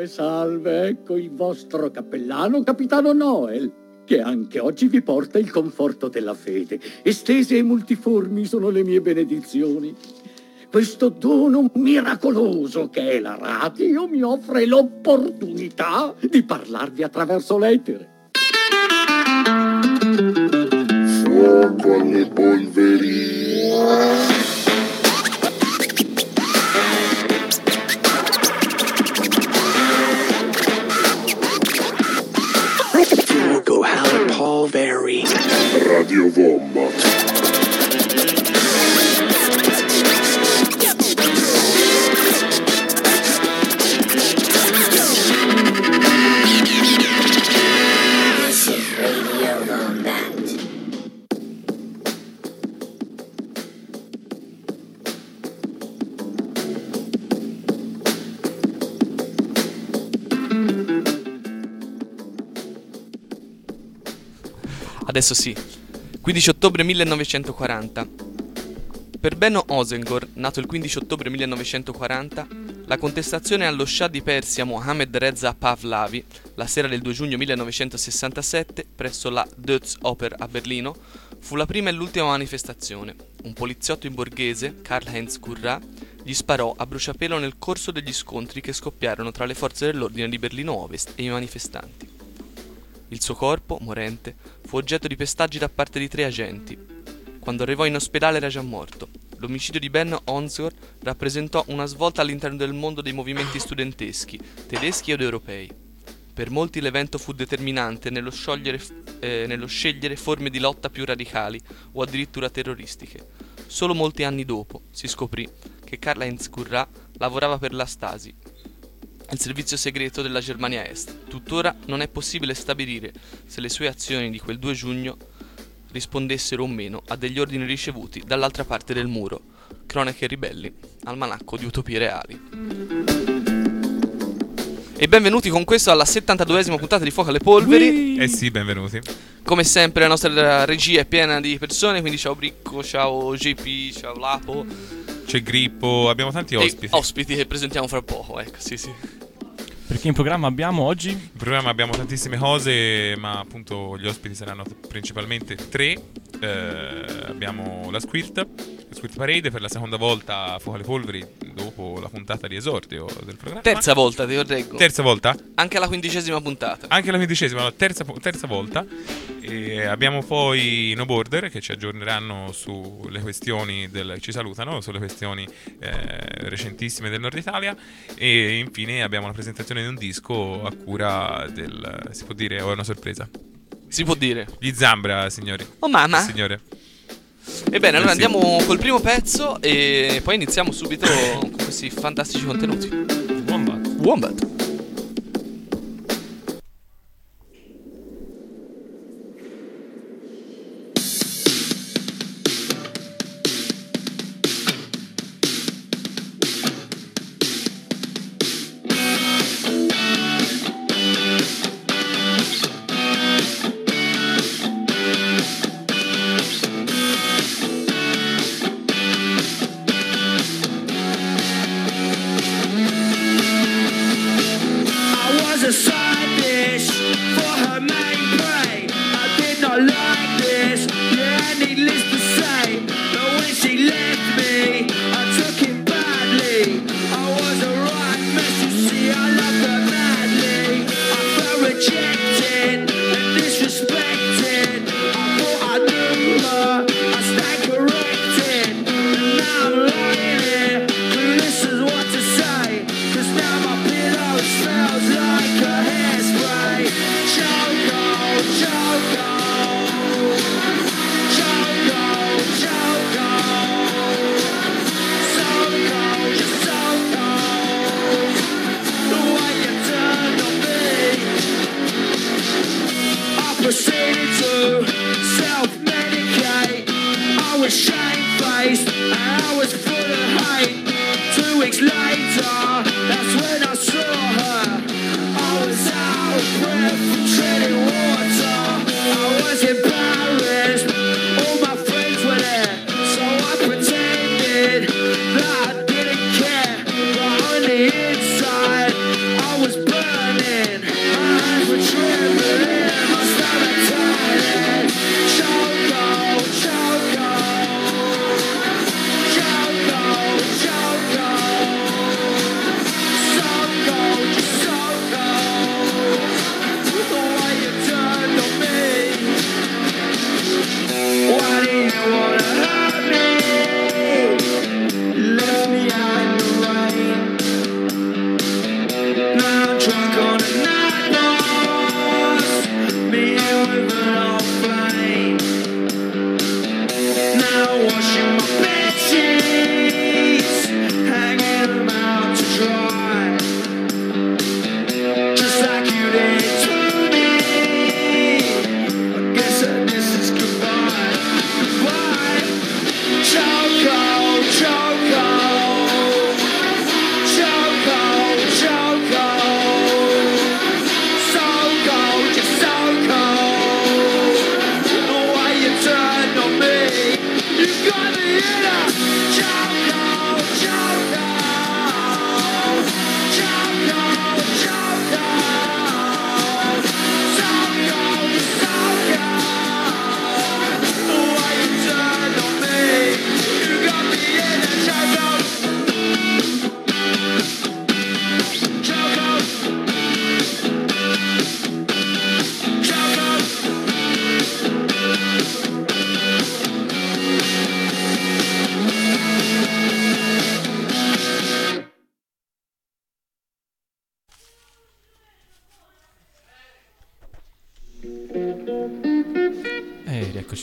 Salve, ecco il vostro cappellano, capitano Noel, che anche oggi vi porta il conforto della fede. Estese e multiformi sono le mie benedizioni. Questo dono miracoloso che è la radio mi offre l'opportunità di parlarvi attraverso l'etere. Fuoco alle polveri. Fuoco alle polveri. Radio Wombat. Adesso sì. 15 ottobre 1940. Per Benno Ozengor, nato il 15 ottobre 1940, la contestazione allo Shah di Persia Mohammed Reza Pahlavi, la sera del 2 giugno 1967, presso la Deutsche Oper a Berlino, fu la prima e l'ultima manifestazione. Un poliziotto in borghese, Karl-Heinz Kurra, gli sparò a bruciapelo nel corso degli scontri che scoppiarono tra le forze dell'ordine di Berlino Ovest e i manifestanti. Il suo corpo, morente, fu oggetto di pestaggi da parte di 3 agenti. Quando arrivò in ospedale era già morto. L'omicidio di Ben Onsor rappresentò una svolta all'interno del mondo dei movimenti studenteschi, tedeschi ed europei. Per molti l'evento fu determinante nello scegliere forme di lotta più radicali o addirittura terroristiche. Solo molti anni dopo si scoprì che Karl-Heinz Kurra lavorava per la Stasi, il servizio segreto della Germania Est. Tuttora non è possibile stabilire se le sue azioni di quel 2 giugno rispondessero o meno a degli ordini ricevuti dall'altra parte del muro. Cronache ribelli, almanacco di utopie reali. E benvenuti con questo alla 72esima puntata di Fuoco alle Polveri. Eh sì, benvenuti. Come sempre la nostra regia è piena di persone, quindi ciao Bricco, ciao JP, ciao Lapo. C'è Grippo, abbiamo tanti ospiti. Ospiti che presentiamo fra poco, ecco, sì. Perché in programma abbiamo oggi? In programma abbiamo tantissime cose, ma appunto gli ospiti saranno principalmente 3. Abbiamo la Squirt Parade per la seconda volta a Fuoco alle Polveri dopo la puntata di esordio del programma. Terza volta, ti correggo. Terza volta? Anche la 15ª puntata. Anche la 15ª, no, terza volta. E abbiamo poi No Border che ci aggiorneranno sulle questioni ci salutano sulle questioni recentissime del Nord Italia. E infine abbiamo la presentazione di un disco a cura si può dire, o è una sorpresa? Si può dire. Gli Zambra, signori. Oh mamma. Signore. Ebbene, allora andiamo col primo pezzo e poi iniziamo subito con questi fantastici contenuti. Wombat.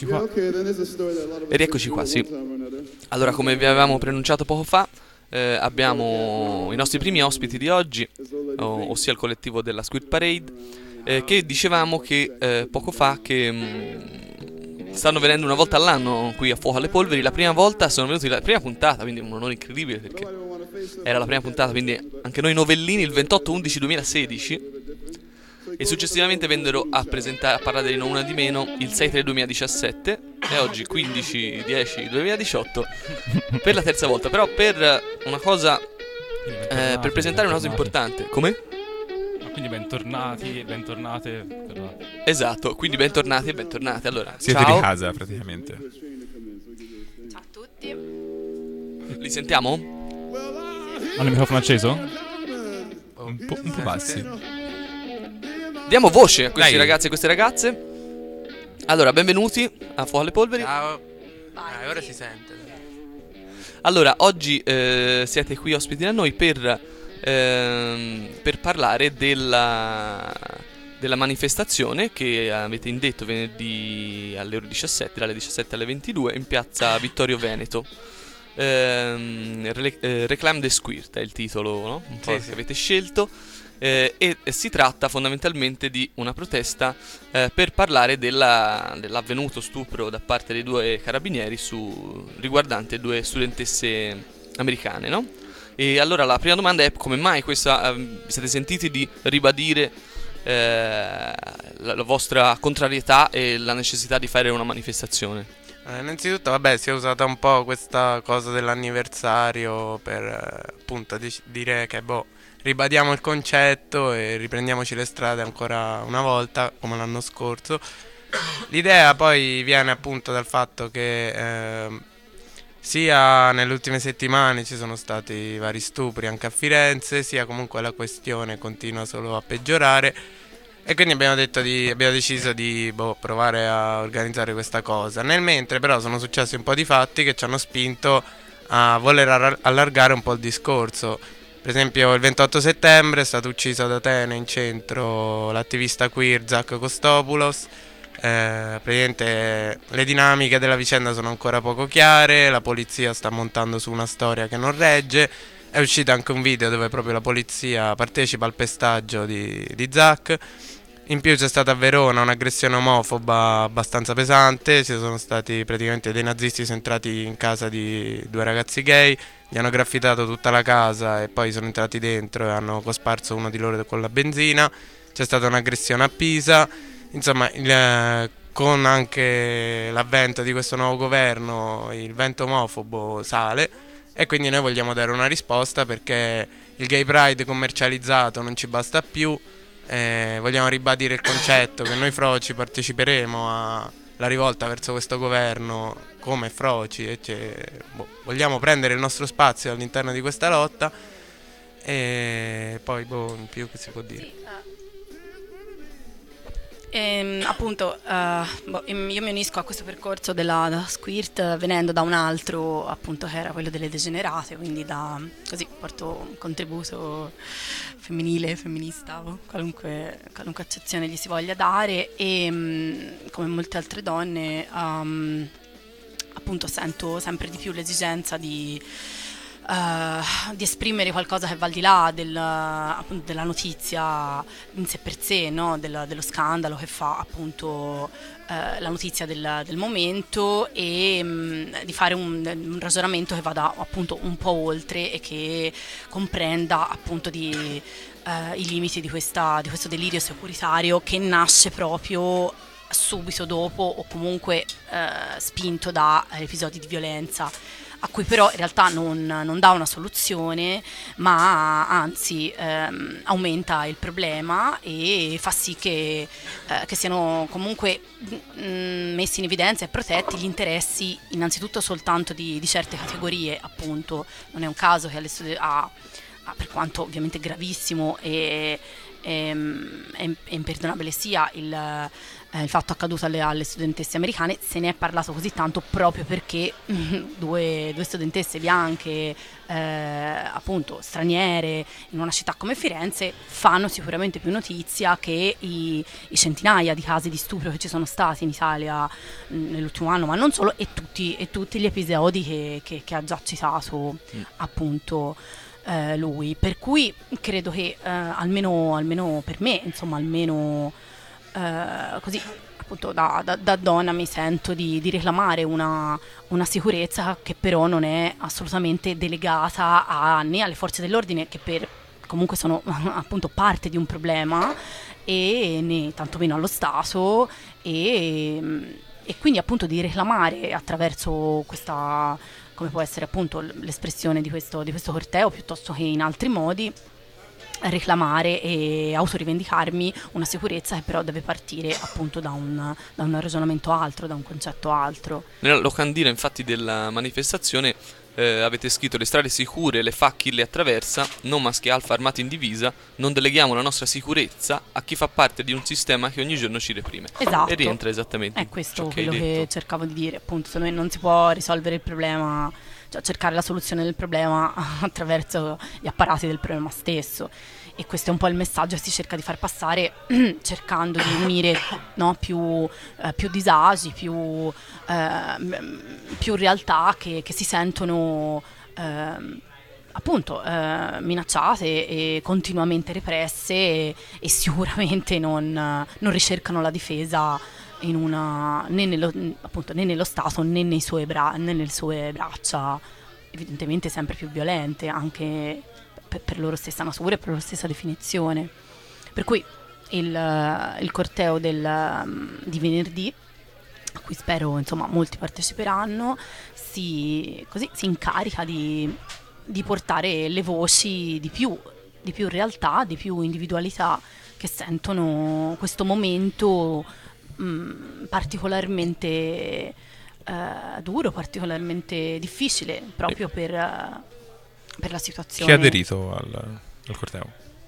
Eccoci qua. E rieccoci qua, sì. Allora, come vi avevamo preannunciato poco fa, abbiamo i nostri primi ospiti di oggi, ossia il collettivo della Squirt Parade, che dicevamo che poco fa che stanno venendo una volta all'anno qui a Fuoco alle Polveri. La prima volta sono venuti la prima puntata, quindi un onore incredibile perché era la prima puntata, quindi anche noi novellini, il 28/11/2016. E successivamente vennero a parlare di non una di meno il 6/3/2017 e oggi 15/10/2018 per la terza volta. Però per una cosa, per presentare una cosa importante. Come? Quindi bentornati e bentornate. Esatto, quindi bentornati e bentornate. Allora, Siete ciao. di casa praticamente. Ciao a tutti. Li sentiamo? Hanno il microfono acceso? Un po' bassi. Diamo voce a questi Dai. ragazzi e queste ragazze. Allora, benvenuti a Fuoco alle Polveri. Ciao. Vai, Ora sì. si sente. Allora, oggi siete qui ospiti da noi per parlare della manifestazione che avete indetto venerdì alle ore 17, dalle 17 alle 22 in piazza Vittorio Veneto. Reclaim the Squirt è il titolo, no? Un po' Sì. che avete scelto. E si tratta fondamentalmente di una protesta per parlare dell'avvenuto stupro da parte dei due carabinieri riguardante due studentesse americane, no? E allora la prima domanda è: come mai questa vi siete sentiti di ribadire la vostra contrarietà e la necessità di fare una manifestazione? Innanzitutto, vabbè, si è usata un po' questa cosa dell'anniversario per appunto dire che ribadiamo il concetto e riprendiamoci le strade ancora una volta, come l'anno scorso. L'idea poi viene appunto dal fatto che sia nelle ultime settimane ci sono stati vari stupri anche a Firenze, sia comunque la questione continua solo a peggiorare. E quindi abbiamo deciso di provare a organizzare questa cosa. Nel mentre però sono successi un po' di fatti che ci hanno spinto a voler allargare un po' il discorso. Per esempio il 28 settembre è stato ucciso ad Atene in centro l'attivista queer Zach Kostopoulos. Praticamente le dinamiche della vicenda sono ancora poco chiare, la polizia sta montando su una storia che non regge. È uscito anche un video dove proprio la polizia partecipa al pestaggio di Zach. In più c'è stata a Verona un'aggressione omofoba abbastanza pesante, ci sono stati praticamente dei nazisti sono entrati in casa di due ragazzi gay, gli hanno graffitato tutta la casa e poi sono entrati dentro e hanno cosparso uno di loro con la benzina. C'è stata un'aggressione a Pisa, insomma con anche l'avvento di questo nuovo governo il vento omofobo sale e quindi noi vogliamo dare una risposta perché il gay pride commercializzato non ci basta più. Vogliamo ribadire il concetto che noi froci parteciperemo alla rivolta verso questo governo come froci e vogliamo prendere il nostro spazio all'interno di questa lotta e poi in più che si può dire? Appunto, io mi unisco a questo percorso della Squirt venendo da un altro, appunto, che era quello delle degenerate, quindi così porto un contributo femminile, femminista, qualunque accezione gli si voglia dare e come molte altre donne appunto sento sempre di più l'esigenza di esprimere qualcosa che va al di là della notizia in sé per sé, no? dello scandalo che fa appunto la notizia del momento e di fare un ragionamento che vada appunto un po' oltre e che comprenda appunto i limiti di questo delirio securitario che nasce proprio subito dopo o comunque spinto da episodi di violenza a cui però in realtà non dà una soluzione, ma anzi aumenta il problema e fa sì che siano comunque messi in evidenza e protetti gli interessi innanzitutto soltanto di certe categorie, appunto. Non è un caso che per quanto ovviamente gravissimo e imperdonabile sia il fatto accaduto alle studentesse americane. Se ne è parlato così tanto proprio perché due studentesse bianche, appunto straniere, in una città come Firenze fanno sicuramente più notizia che i centinaia di casi di stupro che ci sono stati in Italia nell'ultimo anno, ma non solo, e tutti gli episodi che ha già citato appunto lui. Per cui credo che almeno per me, insomma, almeno così appunto da donna mi sento di reclamare una sicurezza che però non è assolutamente delegata né alle forze dell'ordine, che comunque sono appunto parte di un problema, e né tantomeno allo Stato, e quindi appunto di reclamare attraverso questa, come può essere appunto l'espressione di questo corteo, piuttosto che in altri modi, reclamare e autorivendicarmi una sicurezza che però deve partire appunto da un ragionamento altro, da un concetto altro. Nella locandina infatti della manifestazione avete scritto: le strade sicure le fa chi le attraversa, non maschi alfa armati in divisa, non deleghiamo la nostra sicurezza a chi fa parte di un sistema che ogni giorno ci reprime. Esatto. E rientra esattamente è questo ciò che hai quello che detto. cercavo di dire, appunto. Secondo me non si può risolvere il problema, cioè cercare la soluzione del problema attraverso gli apparati del problema stesso, e questo è un po' il messaggio che si cerca di far passare cercando di unire, no, più disagi, più realtà che si sentono appunto minacciate e continuamente represse, e sicuramente non ricercano la difesa né nello Stato né nelle sue braccia, evidentemente sempre più violente, anche per loro stessa natura e per loro stessa definizione. Per cui il corteo di venerdì, a cui spero insomma molti parteciperanno, si incarica di portare le voci di più realtà, di più individualità, che sentono questo momento particolarmente duro, particolarmente difficile, proprio per la situazione. Chi ha aderito al corteo?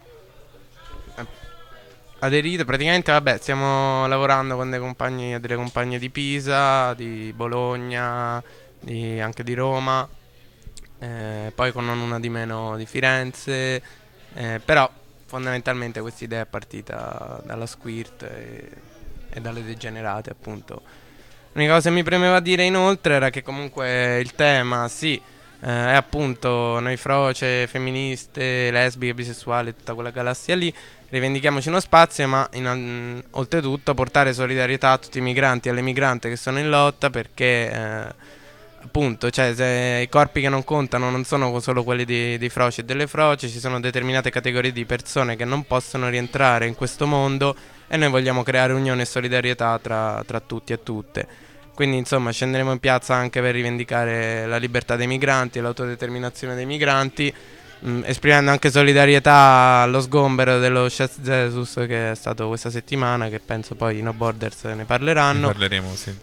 Aderito, praticamente, vabbè, stiamo lavorando con delle compagne di Pisa, di Bologna, anche di Roma, poi con una di meno di Firenze, però fondamentalmente questa idea è partita dalla Squirt e dalle degenerate, appunto. L'unica cosa che mi premeva dire inoltre era che comunque il tema, sì, è appunto noi froce, femministe, lesbiche, bisessuali, tutta quella galassia lì, rivendichiamoci uno spazio, ma oltretutto portare solidarietà a tutti i migranti e alle migrante che sono in lotta, perché appunto, cioè, se i corpi che non contano non sono solo quelli dei froci e delle froci, ci sono determinate categorie di persone che non possono rientrare in questo mondo, e noi vogliamo creare unione e solidarietà tra tutti e tutte. Quindi insomma scenderemo in piazza anche per rivendicare la libertà dei migranti e l'autodeterminazione dei migranti, esprimendo anche solidarietà allo sgombero dello Chef Jesus che è stato questa settimana, che penso poi i No Borders ne parleranno. Ne parleremo, sì.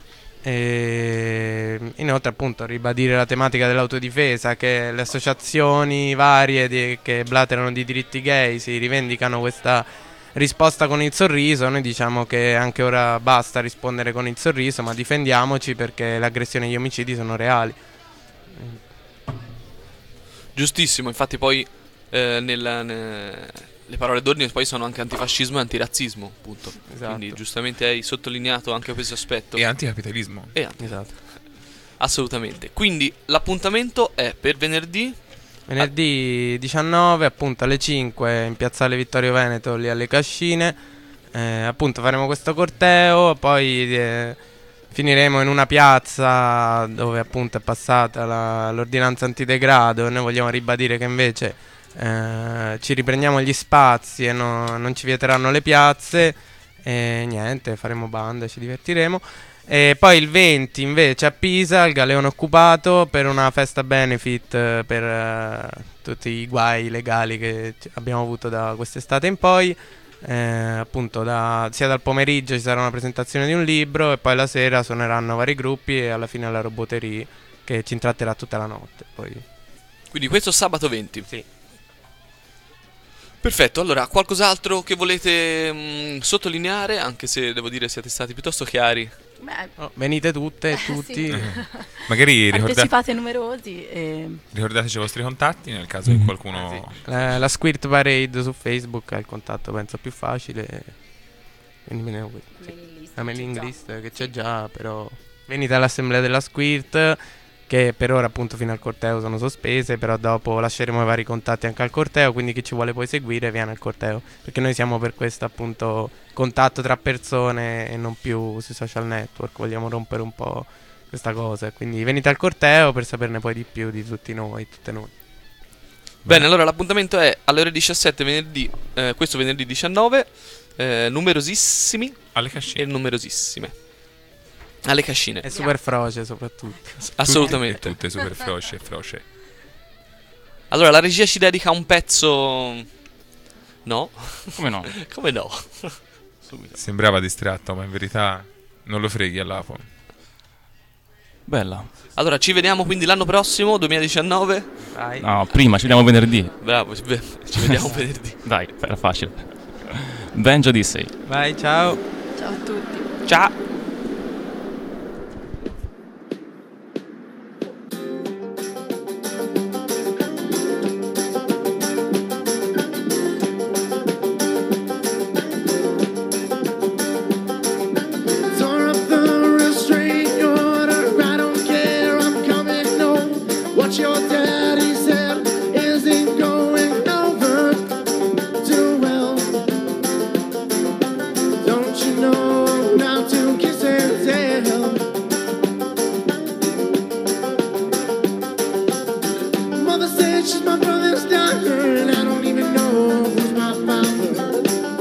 E inoltre appunto ribadire la tematica dell'autodifesa, che le associazioni varie che blaterano di diritti gay si rivendicano questa risposta con il sorriso. Noi diciamo che anche ora basta rispondere con il sorriso, ma difendiamoci, perché le aggressioni e gli omicidi sono reali. Giustissimo, infatti poi le parole d'ordine poi sono anche antifascismo e antirazzismo, appunto. Esatto. Quindi giustamente hai sottolineato anche questo aspetto. E anticapitalismo. Esatto. Assolutamente. Quindi l'appuntamento è per venerdì 19, appunto alle 5 in piazzale Vittorio Veneto, lì alle Cascine. Appunto faremo questo corteo, poi finiremo in una piazza dove appunto è passata l'ordinanza antidegrado, e noi vogliamo ribadire che invece ci riprendiamo gli spazi e non ci vieteranno le piazze, e niente, faremo banda, ci divertiremo. E poi il 20 invece a Pisa, il Galeone Occupato, per una festa benefit per tutti i guai legali che abbiamo avuto da quest'estate in poi. Appunto sia dal pomeriggio ci sarà una presentazione di un libro, e poi la sera suoneranno vari gruppi, e alla fine la Roboterie che ci intratterà tutta la notte. Poi. Quindi questo sabato 20. Sì. Perfetto, allora qualcos'altro che volete sottolineare, anche se devo dire siete stati piuttosto chiari. Venite tutte e tutti. Sì. Magari Partecipate numerosi. ricordateci i vostri contatti nel caso che qualcuno... La Squirt Parade su Facebook è il contatto penso più facile. Quindi la mailing list che c'è già, però venite all'assemblea della Squirt, che per ora appunto fino al corteo sono sospese, però dopo lasceremo i vari contatti anche al corteo, quindi chi ci vuole poi seguire viene al corteo, perché noi siamo per questo appunto contatto tra persone e non più sui social network, vogliamo rompere un po' questa cosa, quindi venite al corteo per saperne poi di più di tutti noi, tutte noi. Bene, allora l'appuntamento è alle ore 17 venerdì, questo venerdì 19, numerosissimi Alle cascine. e numerosissime. Alle cascine. E super froce soprattutto. Assolutamente. Tutte super froce e froce. Allora la regia ci dedica un pezzo. No? Come no? Come no? Subito. Sembrava distratto, ma in verità non lo freghi all'Apo. Bella. Allora ci vediamo quindi l'anno prossimo, 2019. Vai. No, prima, ci vediamo venerdì. Bravo, ci vediamo venerdì. Dai, era facile. Benjo Odyssey. Vai, ciao. Ciao a tutti. Ciao. Tore up the restraining order. I don't care, I'm coming home. What your daddy said isn't going over too well. Don't you know now to kiss and tell? Mother said she's my brother's daughter, and I don't even know who's my father.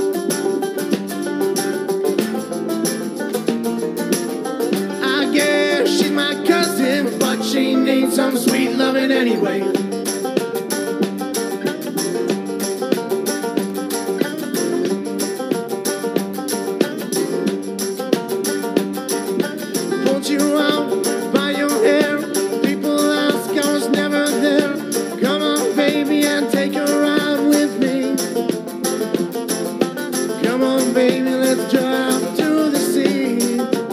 I guess she's my cousin, but she needs some sweet loving anyway. Pulled you out by your hair. People ask I was never there. Come on, baby, and take a ride with me. Come on, baby, let's drive to the sea.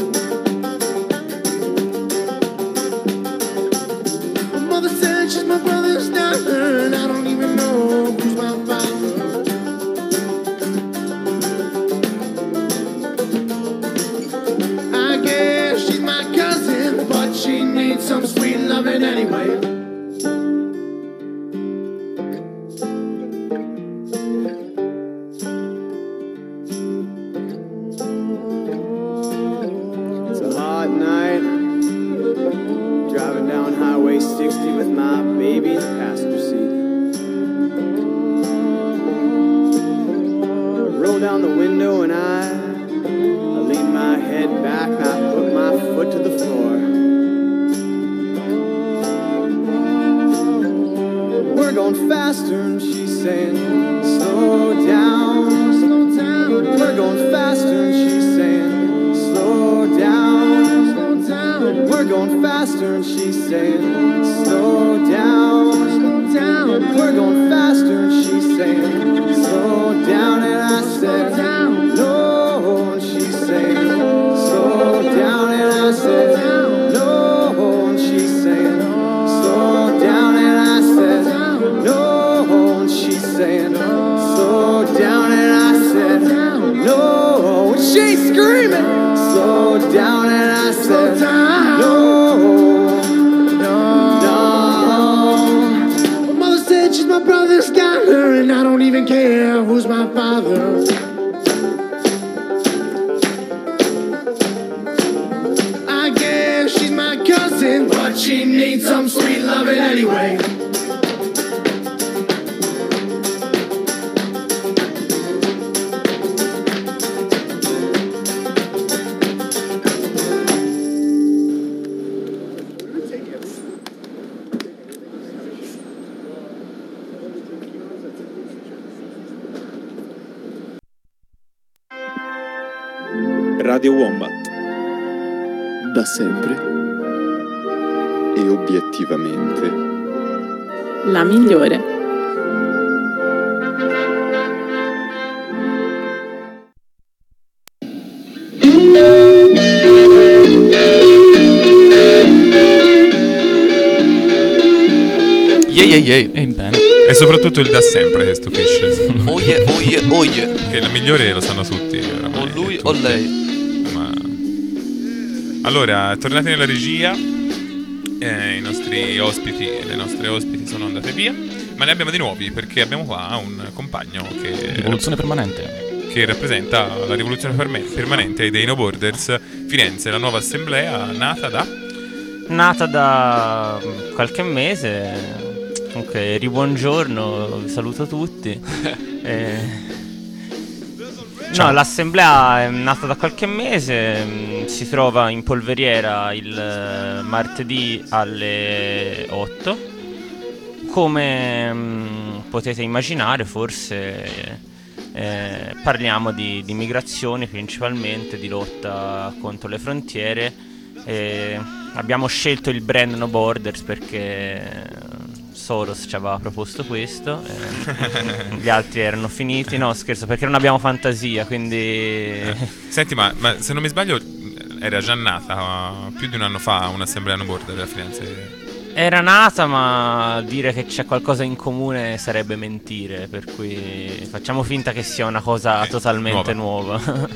My mother said she's my brother's daughter, and I don't even know who's my father. I guess she's my cousin, but she needs some sweet loving anyway. It's a hot night, driving down Highway 60 with my baby in the passenger seat. Roll down the window and I lean my head back, I put my foot to the floor. We're going faster and she's saying, slow down, slow down. We're going faster and she's saying, slow down, slow down. We're going faster and she's saying, slow down, slow down. We're going faster and she's saying, slow down. And I said, no, and she's saying, slow down. And I said, no, and she's saying, slow down. And I said, no, and she's saying, slow down. And I said, no, and she's screaming, slow down. And I said, no, no. My mother said she's my brother's daughter, and I don't even care who's my father. I guess she's my cousin, but she needs some sweet loving anyway. Radio Wombat. Da sempre e obiettivamente La migliore. Bene. E soprattutto il da sempre che stupisce. Oye. Che la migliore lo sanno tutti. O lui o lei. Allora, tornati nella regia, i nostri ospiti e le nostre ospiti sono andate via, ma ne abbiamo di nuovi perché abbiamo qua un compagno Rivoluzione permanente. che rappresenta la rivoluzione permanente dei No Borders Firenze, la nuova assemblea nata da qualche mese. Comunque, buongiorno, vi saluto tutti. No, l'assemblea è nata da qualche mese, si trova in polveriera il martedì alle 8. Come potete immaginare, forse parliamo di migrazioni principalmente, di lotta contro le frontiere. Abbiamo scelto il brand No Borders perché Soros ci aveva proposto questo, gli altri erano finiti. No, scherzo, perché non abbiamo fantasia, quindi... Senti, ma se non mi sbaglio era già nata più di un anno fa un'assemblea No Border a Firenze. Era nata, ma dire che c'è qualcosa in comune sarebbe mentire, per cui facciamo finta che sia una cosa totalmente nuova.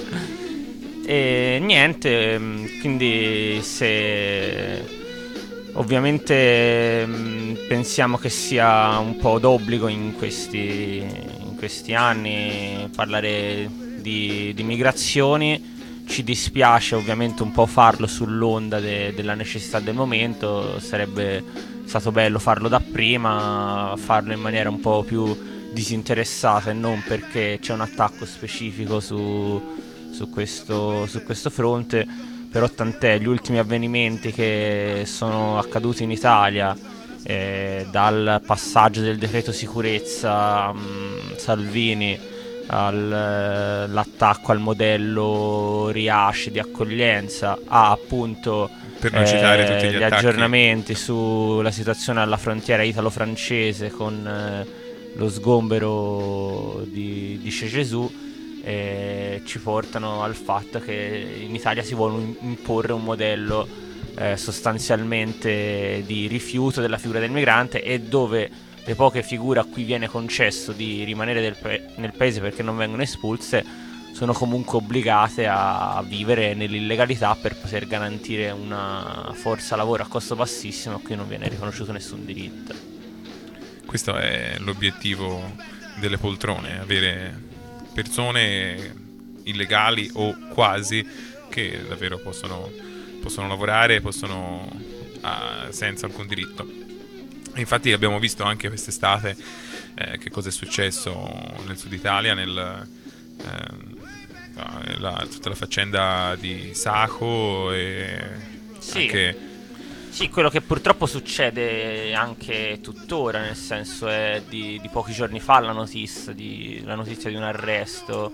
E niente, quindi se... Ovviamente pensiamo che sia un po' d'obbligo in questi anni parlare di migrazioni. Ci dispiace ovviamente un po' farlo sull'onda della necessità del momento. Sarebbe stato bello farlo dapprima, farlo in maniera un po' più disinteressata e non perché c'è un attacco specifico su questo fronte. Però tant'è, gli ultimi avvenimenti che sono accaduti in Italia, dal passaggio del decreto sicurezza Salvini all'attacco al modello Riace di accoglienza, a appunto per non citare tutti gli attacchi, aggiornamenti sulla situazione alla frontiera italo-francese con lo sgombero di Cegesù, ci portano al fatto che in Italia si vuole imporre un modello sostanzialmente di rifiuto della figura del migrante, e dove le poche figure a cui viene concesso di rimanere nel paese perché non vengono espulse sono comunque obbligate a vivere nell'illegalità per poter garantire una forza lavoro a costo bassissimo a cui non viene riconosciuto nessun diritto. Questo è l'obiettivo delle poltrone, avere persone illegali o quasi che davvero possono lavorare, senza alcun diritto. E infatti abbiamo visto anche quest'estate che cosa è successo nel sud Italia, tutta la faccenda di Saco e anche... Sì, quello che purtroppo succede anche tuttora, nel senso è di pochi giorni fa la notizia di un arresto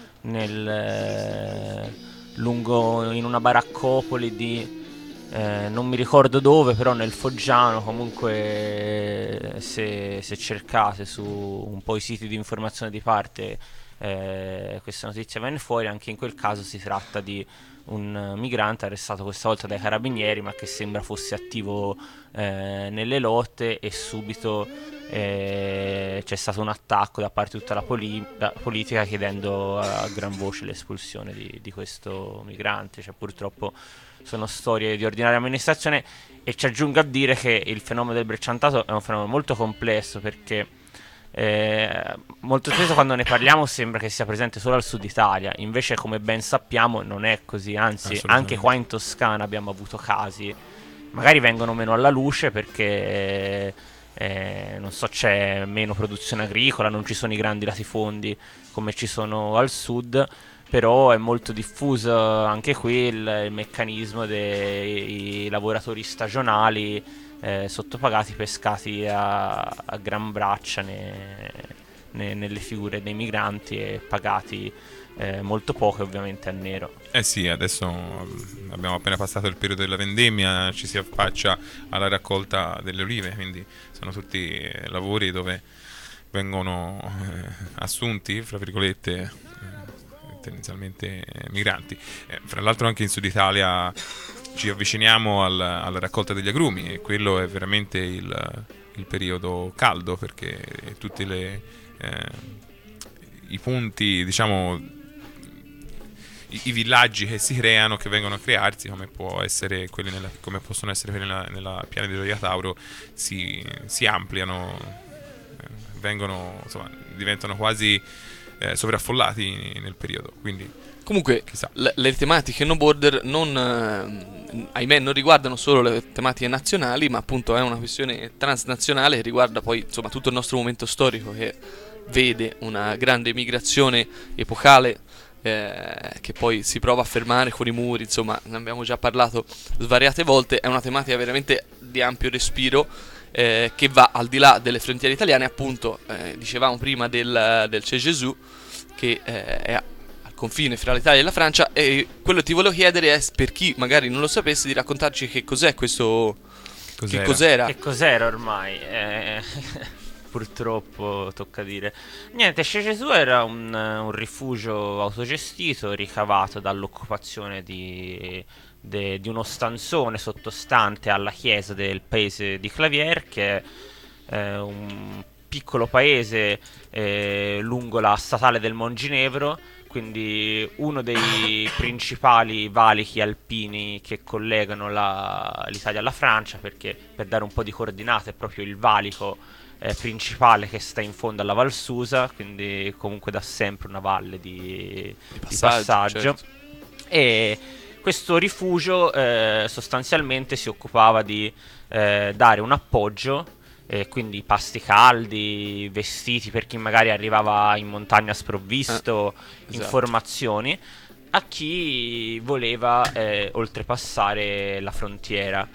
in una baraccopoli non mi ricordo dove, però nel Foggiano. Comunque se cercate su un po' i siti di informazione di parte questa notizia viene fuori. Anche in quel caso si tratta di un migrante arrestato questa volta dai carabinieri, ma che sembra fosse attivo nelle lotte, e subito c'è stato un attacco da parte di tutta la politica chiedendo a gran voce l'espulsione di questo migrante. Cioè, purtroppo sono storie di ordinaria amministrazione, e ci aggiungo a dire che il fenomeno del bracciantato è un fenomeno molto complesso, perché molto spesso quando ne parliamo sembra che sia presente solo al sud Italia, invece come ben sappiamo non è così, anzi anche qua in Toscana abbiamo avuto casi, magari vengono meno alla luce perché non so, c'è meno produzione agricola, non ci sono i grandi latifondi come ci sono al sud, però è molto diffuso anche qui il meccanismo dei lavoratori stagionali sottopagati, pescati a gran braccia nelle figure dei migranti e pagati molto poco, ovviamente a nero. Sì, adesso abbiamo appena passato il periodo della vendemmia, ci si affaccia alla raccolta delle olive, quindi sono tutti lavori dove vengono assunti, fra virgolette, tendenzialmente migranti. Fra l'altro anche in Sud Italia ci avviciniamo alla raccolta degli agrumi, e quello è veramente il il periodo caldo, perché tutti i punti, diciamo, i villaggi che si creano, che vengono a crearsi, come possono essere quelli nella piana di Gioia Tauro, si ampliano, diventano quasi sovraffollati nel periodo. Quindi comunque le tematiche No Border ahimè non riguardano solo le tematiche nazionali, ma appunto è una questione transnazionale che riguarda poi insomma tutto il nostro momento storico, che vede una grande migrazione epocale che poi si prova a fermare con i muri, insomma ne abbiamo già parlato svariate volte. È una tematica veramente di ampio respiro, che va al di là delle frontiere italiane, appunto. Dicevamo prima del Cegesù, che è al confine fra l'Italia e la Francia, e quello che ti volevo chiedere è, per chi magari non lo sapesse, di raccontarci che cos'è questo. Che cos'era ormai? Purtroppo tocca dire. Niente, Cegesù era un rifugio autogestito ricavato dall'occupazione di uno stanzone sottostante alla chiesa del paese di Clavier, che è un piccolo paese lungo la statale del Monginevro, quindi uno dei principali valichi alpini che collegano l'Italia alla Francia, perché, per dare un po' di coordinate, è proprio il valico principale che sta in fondo alla Val Susa, quindi comunque da sempre una valle di passaggio. Certo. E questo rifugio sostanzialmente si occupava di dare un appoggio, quindi pasti caldi, vestiti per chi magari arrivava in montagna sprovvisto, esatto, informazioni a chi voleva oltrepassare la frontiera.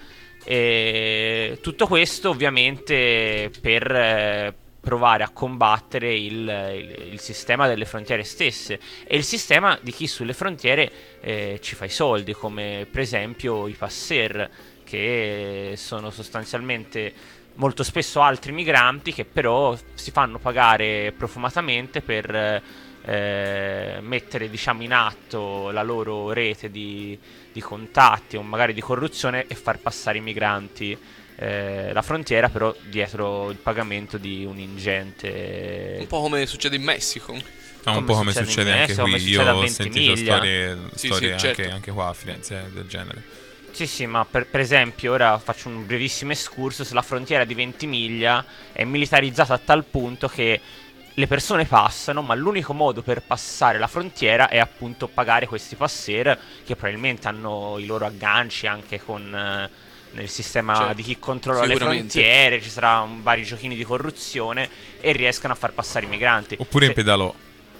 E tutto questo ovviamente per provare a combattere il sistema delle frontiere stesse e il sistema di chi sulle frontiere ci fa i soldi, come per esempio i passer, che sono sostanzialmente molto spesso altri migranti che però si fanno pagare profumatamente per mettere, diciamo, in atto la loro rete di contatti o magari di corruzione e far passare i migranti la frontiera, però dietro il pagamento di un ingente. Un po' come succede in Messico. Un po' come succede anche qui. Io ho sentito storie certo, anche qua a Firenze del genere. Sì, ma per esempio, ora faccio un brevissimo excursus. La frontiera di Ventimiglia è militarizzata a tal punto che le persone passano, ma l'unico modo per passare la frontiera è appunto pagare questi passer, che probabilmente hanno i loro agganci anche con nel sistema, certo, di chi controlla le frontiere. Ci saranno vari giochini di corruzione e riescano a far passare i migranti. Oppure in pedalò.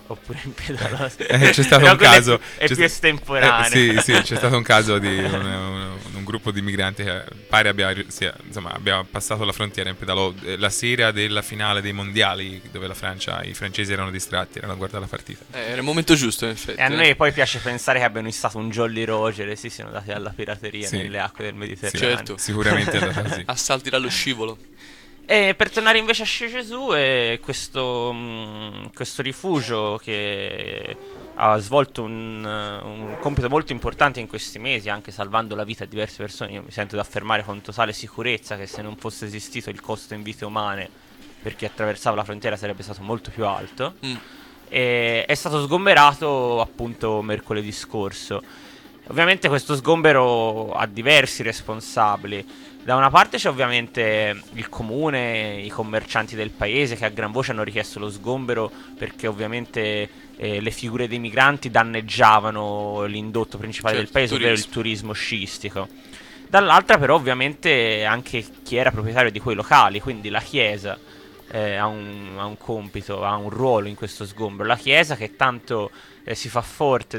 C'è stato un caso, è più estemporaneo. Sì, c'è stato un caso di un gruppo di migranti che pare abbia passato la frontiera in pedalò la sera della finale dei mondiali, dove i francesi erano distratti, erano a guardare la partita. Era il momento giusto, in effetti. E a noi poi piace pensare che abbiano instato un Jolly Roger e si siano dati alla pirateria nelle acque del Mediterraneo. Certo. Sicuramente è andata così. Assalti dallo scivolo. E per tornare invece a Cegesù, questo rifugio che ha svolto un compito molto importante in questi mesi, anche salvando la vita a diverse persone. Io mi sento di affermare con totale sicurezza che se non fosse esistito il costo in vite umane per chi attraversava la frontiera sarebbe stato molto più alto. E è stato sgomberato appunto mercoledì scorso. Ovviamente questo sgombero ha diversi responsabili. Da una parte c'è ovviamente il comune, i commercianti del paese che a gran voce hanno richiesto lo sgombero perché ovviamente le figure dei migranti danneggiavano l'indotto principale del paese, ovvero il turismo sciistico. Dall'altra però ovviamente anche chi era proprietario di quei locali, quindi la Chiesa ha un compito, ha un ruolo in questo sgombero. La Chiesa che tanto si fa forte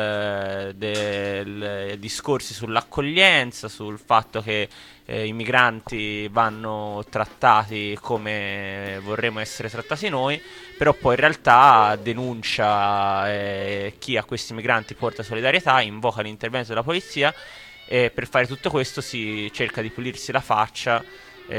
del discorsi sull'accoglienza, sul fatto che i migranti vanno trattati come vorremmo essere trattati noi, però poi in realtà denuncia chi a questi migranti porta solidarietà, invoca l'intervento della polizia e per fare tutto questo si cerca di pulirsi la faccia,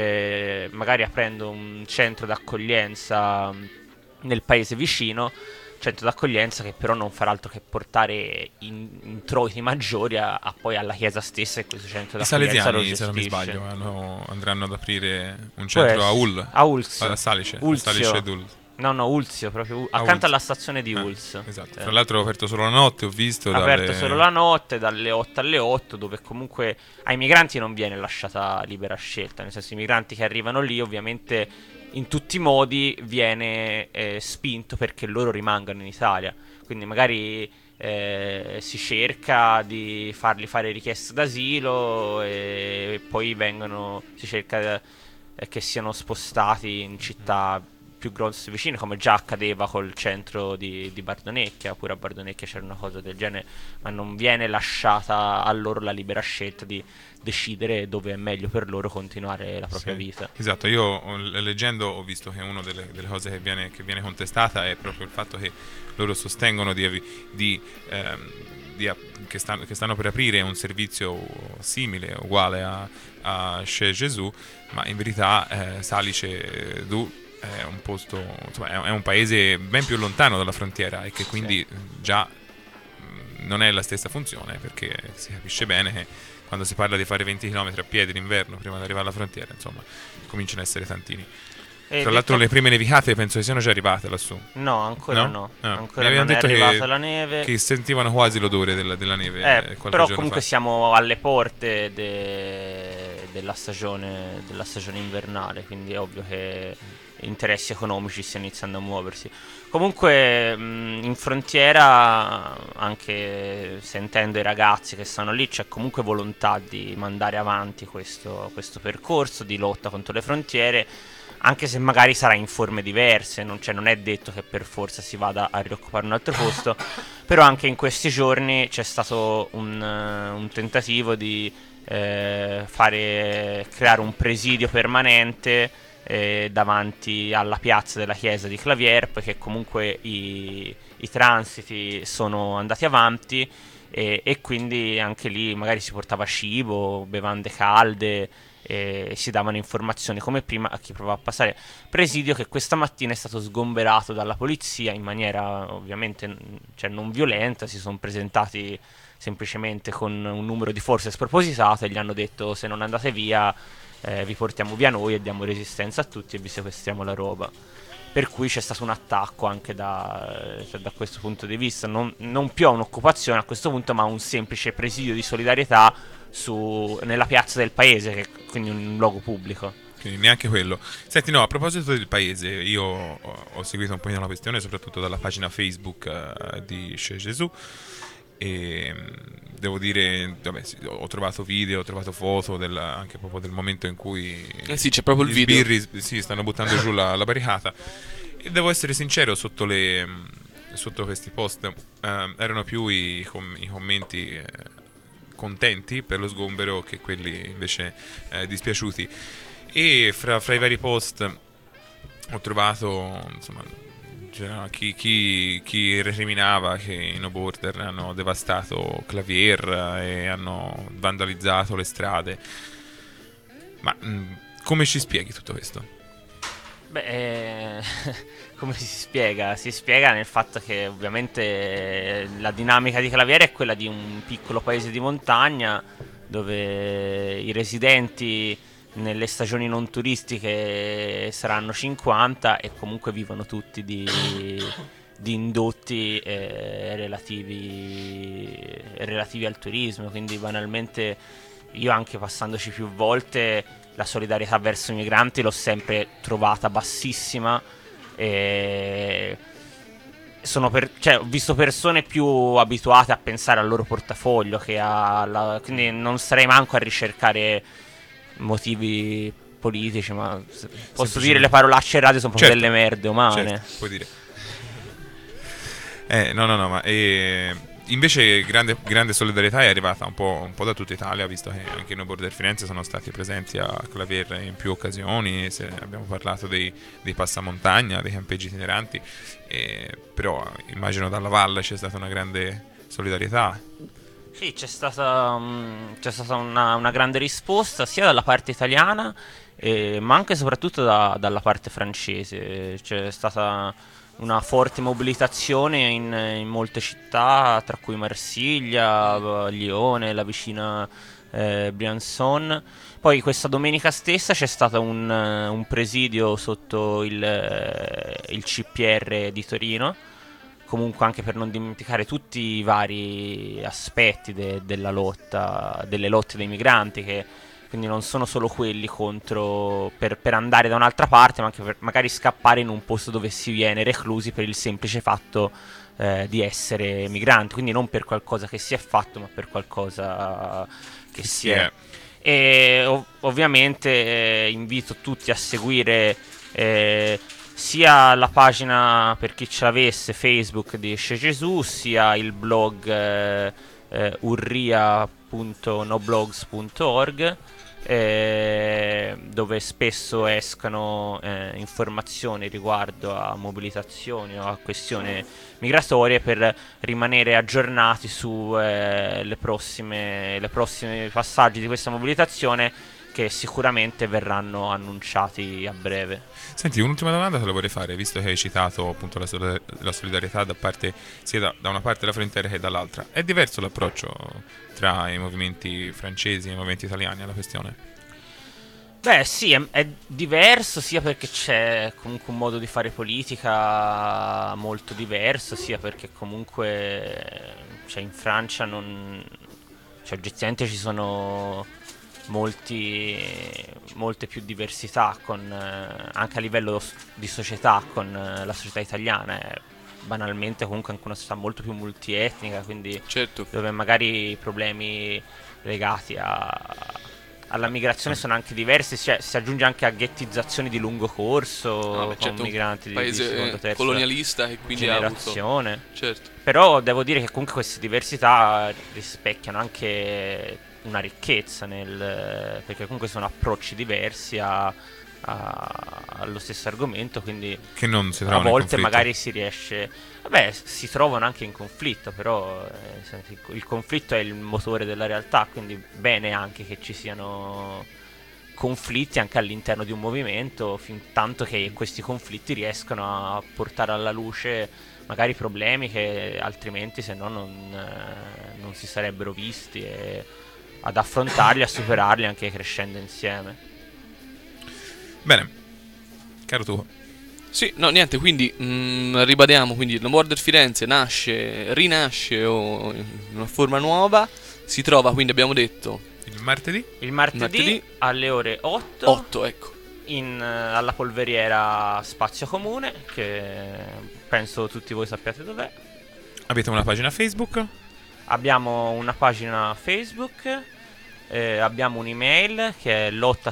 magari aprendo un centro d'accoglienza nel paese vicino, centro d'accoglienza che però non farà altro che portare introiti maggiori poi alla chiesa stessa e questo centro I d'accoglienza lo salesiani, se non mi gestisce. sbaglio, andranno ad aprire un centro a Hull, a Ulzio. a Salice, Ulzio. Salice ed Hull. No, Ulzio, proprio A accanto Ulzio. alla stazione di Ulzio. Esatto. Tra l'altro è aperto solo la notte, ho visto. Aperto solo la notte, dalle 8 alle 8, dove comunque ai migranti non viene lasciata libera scelta, nel senso i migranti che arrivano lì ovviamente in tutti i modi viene spinto perché loro rimangano in Italia, quindi magari si cerca di fargli fare richiesta d'asilo e poi si cerca che siano spostati in città più grosse vicine, come già accadeva col centro di Bardonecchia. Pure a Bardonecchia c'era una cosa del genere, ma non viene lasciata a loro la libera scelta di decidere dove è meglio per loro continuare la propria vita. Esatto, io leggendo ho visto che una delle cose che viene contestata è proprio il fatto che loro sostengono che stanno per aprire un servizio simile, uguale a Chez Jésus, ma in verità Salice d'U è un posto, insomma, è un paese ben più lontano dalla frontiera e che quindi già non è la stessa funzione, perché si capisce bene che quando si parla di fare 20 km a piedi d'inverno prima di arrivare alla frontiera, insomma, cominciano a essere tantini. Tra l'altro le prime nevicate penso che siano già arrivate lassù. No, ancora no. Ancora mi non detto è arrivata la neve. Che sentivano quasi l'odore della neve qualche però giorno comunque fa. siamo alle porte della stagione invernale, quindi è ovvio che interessi economici stiano iniziando a muoversi. Comunque in frontiera, anche sentendo i ragazzi che stanno lì, c'è comunque volontà di mandare avanti questo percorso di lotta contro le frontiere, anche se magari sarà in forme diverse, non è detto che per forza si vada a rioccupare un altro posto, però anche in questi giorni c'è stato un tentativo di creare un presidio permanente davanti alla piazza della chiesa di Clavier, perché comunque i transiti sono andati avanti e quindi anche lì magari si portava cibo, bevande calde e si davano informazioni come prima a chi provava a passare. Presidio che questa mattina è stato sgomberato dalla polizia in maniera ovviamente non violenta, si sono presentati semplicemente con un numero di forze spropositato e gli hanno detto: se non andate via vi portiamo via noi e diamo resistenza a tutti e vi sequestriamo la roba. Per cui c'è stato un attacco anche da questo punto di vista, non più a un'occupazione a questo punto, ma a un semplice presidio di solidarietà nella piazza del paese, quindi un luogo pubblico. Quindi neanche quello. Senti, no, a proposito del paese, io ho seguito un po' la questione, soprattutto dalla pagina Facebook di Chez Jésus, e devo dire, vabbè, ho trovato video, ho trovato foto anche proprio del momento in cui sì, c'è proprio il video. Sbirri stanno buttando giù la barricata, e devo essere sincero, sotto questi post erano più i commenti contenti per lo sgombero che quelli invece dispiaciuti, e fra i vari post ho trovato, insomma, c'era chi recriminava che i No Border hanno devastato Clavier e hanno vandalizzato le strade. Ma come ci spieghi tutto questo? Beh, come si spiega? Si spiega nel fatto che ovviamente la dinamica di Clavier è quella di un piccolo paese di montagna dove i residenti nelle stagioni non turistiche saranno 50 e comunque vivono tutti di indotti relativi al turismo, quindi banalmente io, anche passandoci più volte, la solidarietà verso i migranti l'ho sempre trovata bassissima, e ho visto persone più abituate a pensare al loro portafoglio quindi non starei manco a ricercare motivi politici, ma posso dire le parolacce in radio sono proprio delle merde umane. Certo, puoi dire. No, ma invece grande solidarietà è arrivata un po' da tutta Italia, visto che anche i No Border Firenze sono stati presenti a Clavier in più occasioni. Abbiamo parlato dei passamontagna, dei campeggi itineranti, però immagino dalla valle c'è stata una grande solidarietà. Sì, c'è stata una grande risposta sia dalla parte italiana ma anche e soprattutto dalla parte francese. C'è stata una forte mobilitazione in molte città, tra cui Marsiglia, Lione, la vicina Briançon. Poi questa domenica stessa c'è stato un presidio sotto il CPR di Torino, comunque anche per non dimenticare tutti i vari aspetti delle lotte dei migranti, che quindi non sono solo quelli contro per andare da un'altra parte, ma anche per magari scappare in un posto dove si viene reclusi per il semplice fatto di essere migranti, quindi non per qualcosa che si è fatto, ma per qualcosa che si è. E ovviamente invito tutti a seguire sia la pagina, per chi ce l'avesse, Facebook di Esce Gesù, sia il blog urria.noblogs.org, dove spesso escano informazioni riguardo a mobilitazioni o a questioni migratorie, per rimanere aggiornati su le prossime passaggi di questa mobilitazione, che sicuramente verranno annunciati a breve. Senti, un'ultima domanda te la vorrei fare, visto che hai citato appunto la solidarietà da parte sia da una parte della frontiera che dall'altra. È diverso l'approccio tra i movimenti francesi e i movimenti italiani alla questione? Beh sì, è diverso, sia perché c'è comunque un modo di fare politica molto diverso, sia perché comunque in Francia oggettivamente ci sono molte più diversità, anche a livello di società, con la società italiana. È banalmente comunque anche una società molto più multietnica, quindi dove magari i problemi legati alla migrazione sono anche diversi, si aggiunge anche a ghettizzazioni di lungo corso, con migranti di seconda, terza colonialista e quindi generazione. Però devo dire che comunque queste diversità rispecchiano anche una ricchezza perché comunque sono approcci diversi allo stesso argomento, quindi che non si a volte magari si riesce, si trovano anche in conflitto, però il conflitto è il motore della realtà, quindi bene anche che ci siano conflitti anche all'interno di un movimento, fin tanto che questi conflitti riescono a portare alla luce magari problemi che altrimenti se no non si sarebbero visti, e ad affrontarli, a superarli anche crescendo insieme. Bene, caro tuo. Sì, no, niente, quindi ribadiamo, quindi No Border Firenze rinasce o in una forma nuova, si trova, quindi abbiamo detto, il martedì alle ore 8. 8, ecco. Alla polveriera Spazio Comune, che penso tutti voi sappiate dov'è. Avete una pagina Facebook? Abbiamo una pagina Facebook, abbiamo un'email che è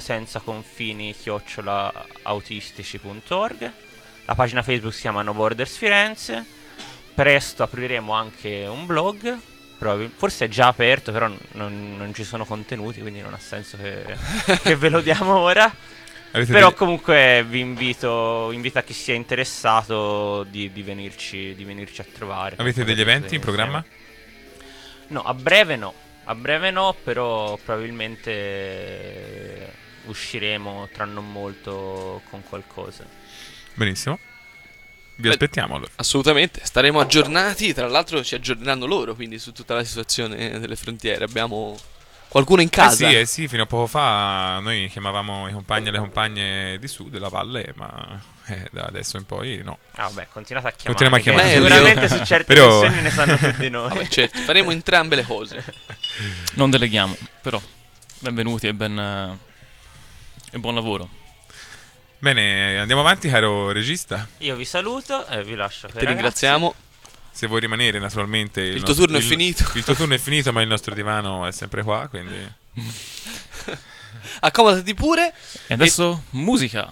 lottasenzaconfini@autistici.org. La pagina Facebook si chiama No Borders Firenze. Presto apriremo anche un blog, forse è già aperto, però non ci sono contenuti, quindi non ha senso che ve lo diamo ora. Però comunque vi invito a chi sia interessato di venirci a trovare. Avete degli eventi in programma? No, a breve no, però probabilmente usciremo tra non molto con qualcosa. Benissimo, vi aspettiamo allora. Assolutamente, staremo aggiornati, tra l'altro ci aggiorneranno loro, quindi su tutta la situazione delle frontiere. Abbiamo qualcuno in casa? Sì, fino a poco fa noi chiamavamo i compagni e le compagne di su della valle, ma da adesso in poi no. Continuate a chiamare. Continuiamo a chiamare. Sicuramente su certe questioni ne sanno più di noi. Certo, faremo entrambe le cose. Non deleghiamo, però benvenuti e buon lavoro. Bene, andiamo avanti, caro regista. Io vi saluto e vi lascio. Ti ringraziamo. Se vuoi rimanere, naturalmente il tuo turno è finito. Il tuo turno è finito, ma il nostro divano è sempre qua, quindi accomodati pure. E adesso musica.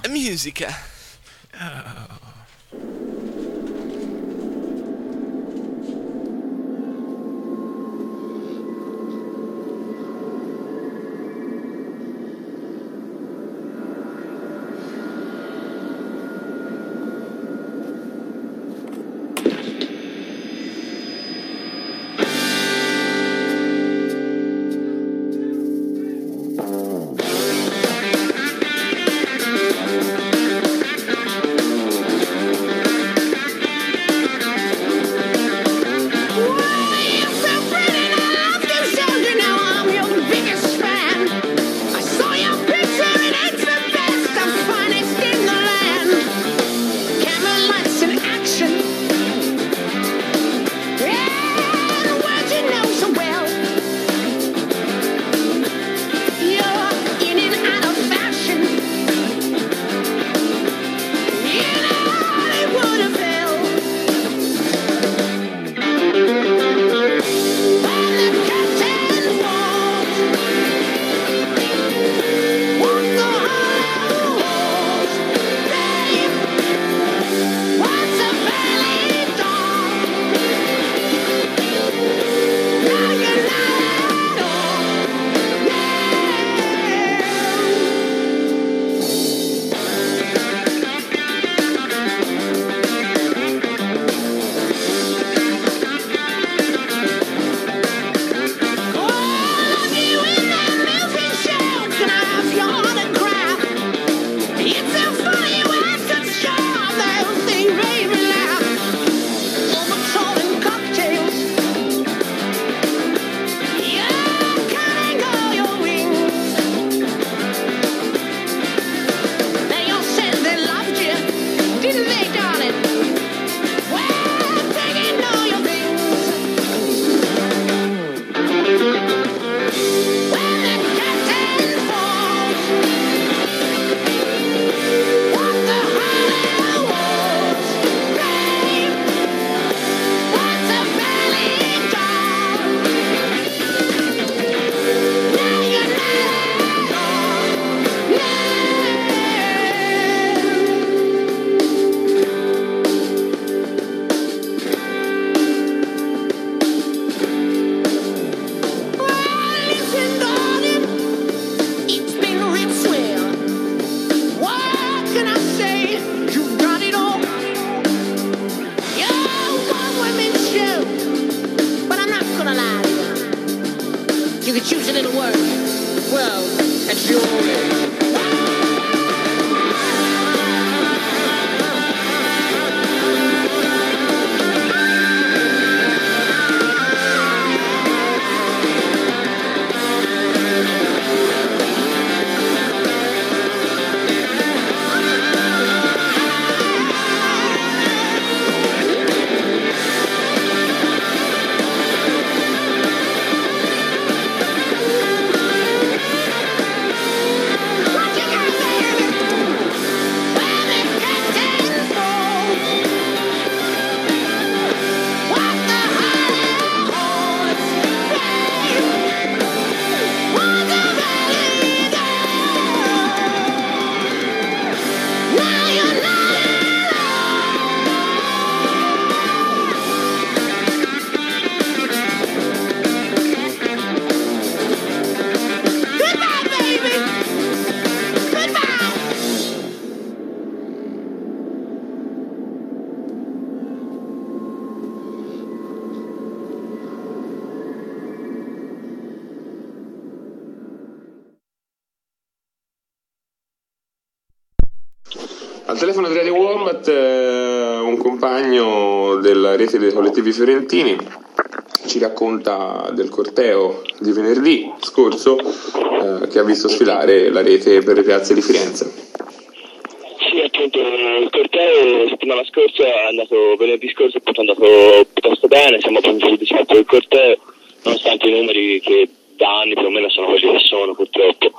telefono di Radio Wombat un compagno della rete dei collettivi fiorentini ci racconta del corteo di venerdì scorso che ha visto sfilare la rete per le piazze di Firenze. Sì, appunto, il corteo settimana scorsa è andato, venerdì scorso appunto è andato piuttosto bene, siamo appunto soddisfatti del corteo, nonostante i numeri che da anni più o meno sono quelli che sono purtroppo.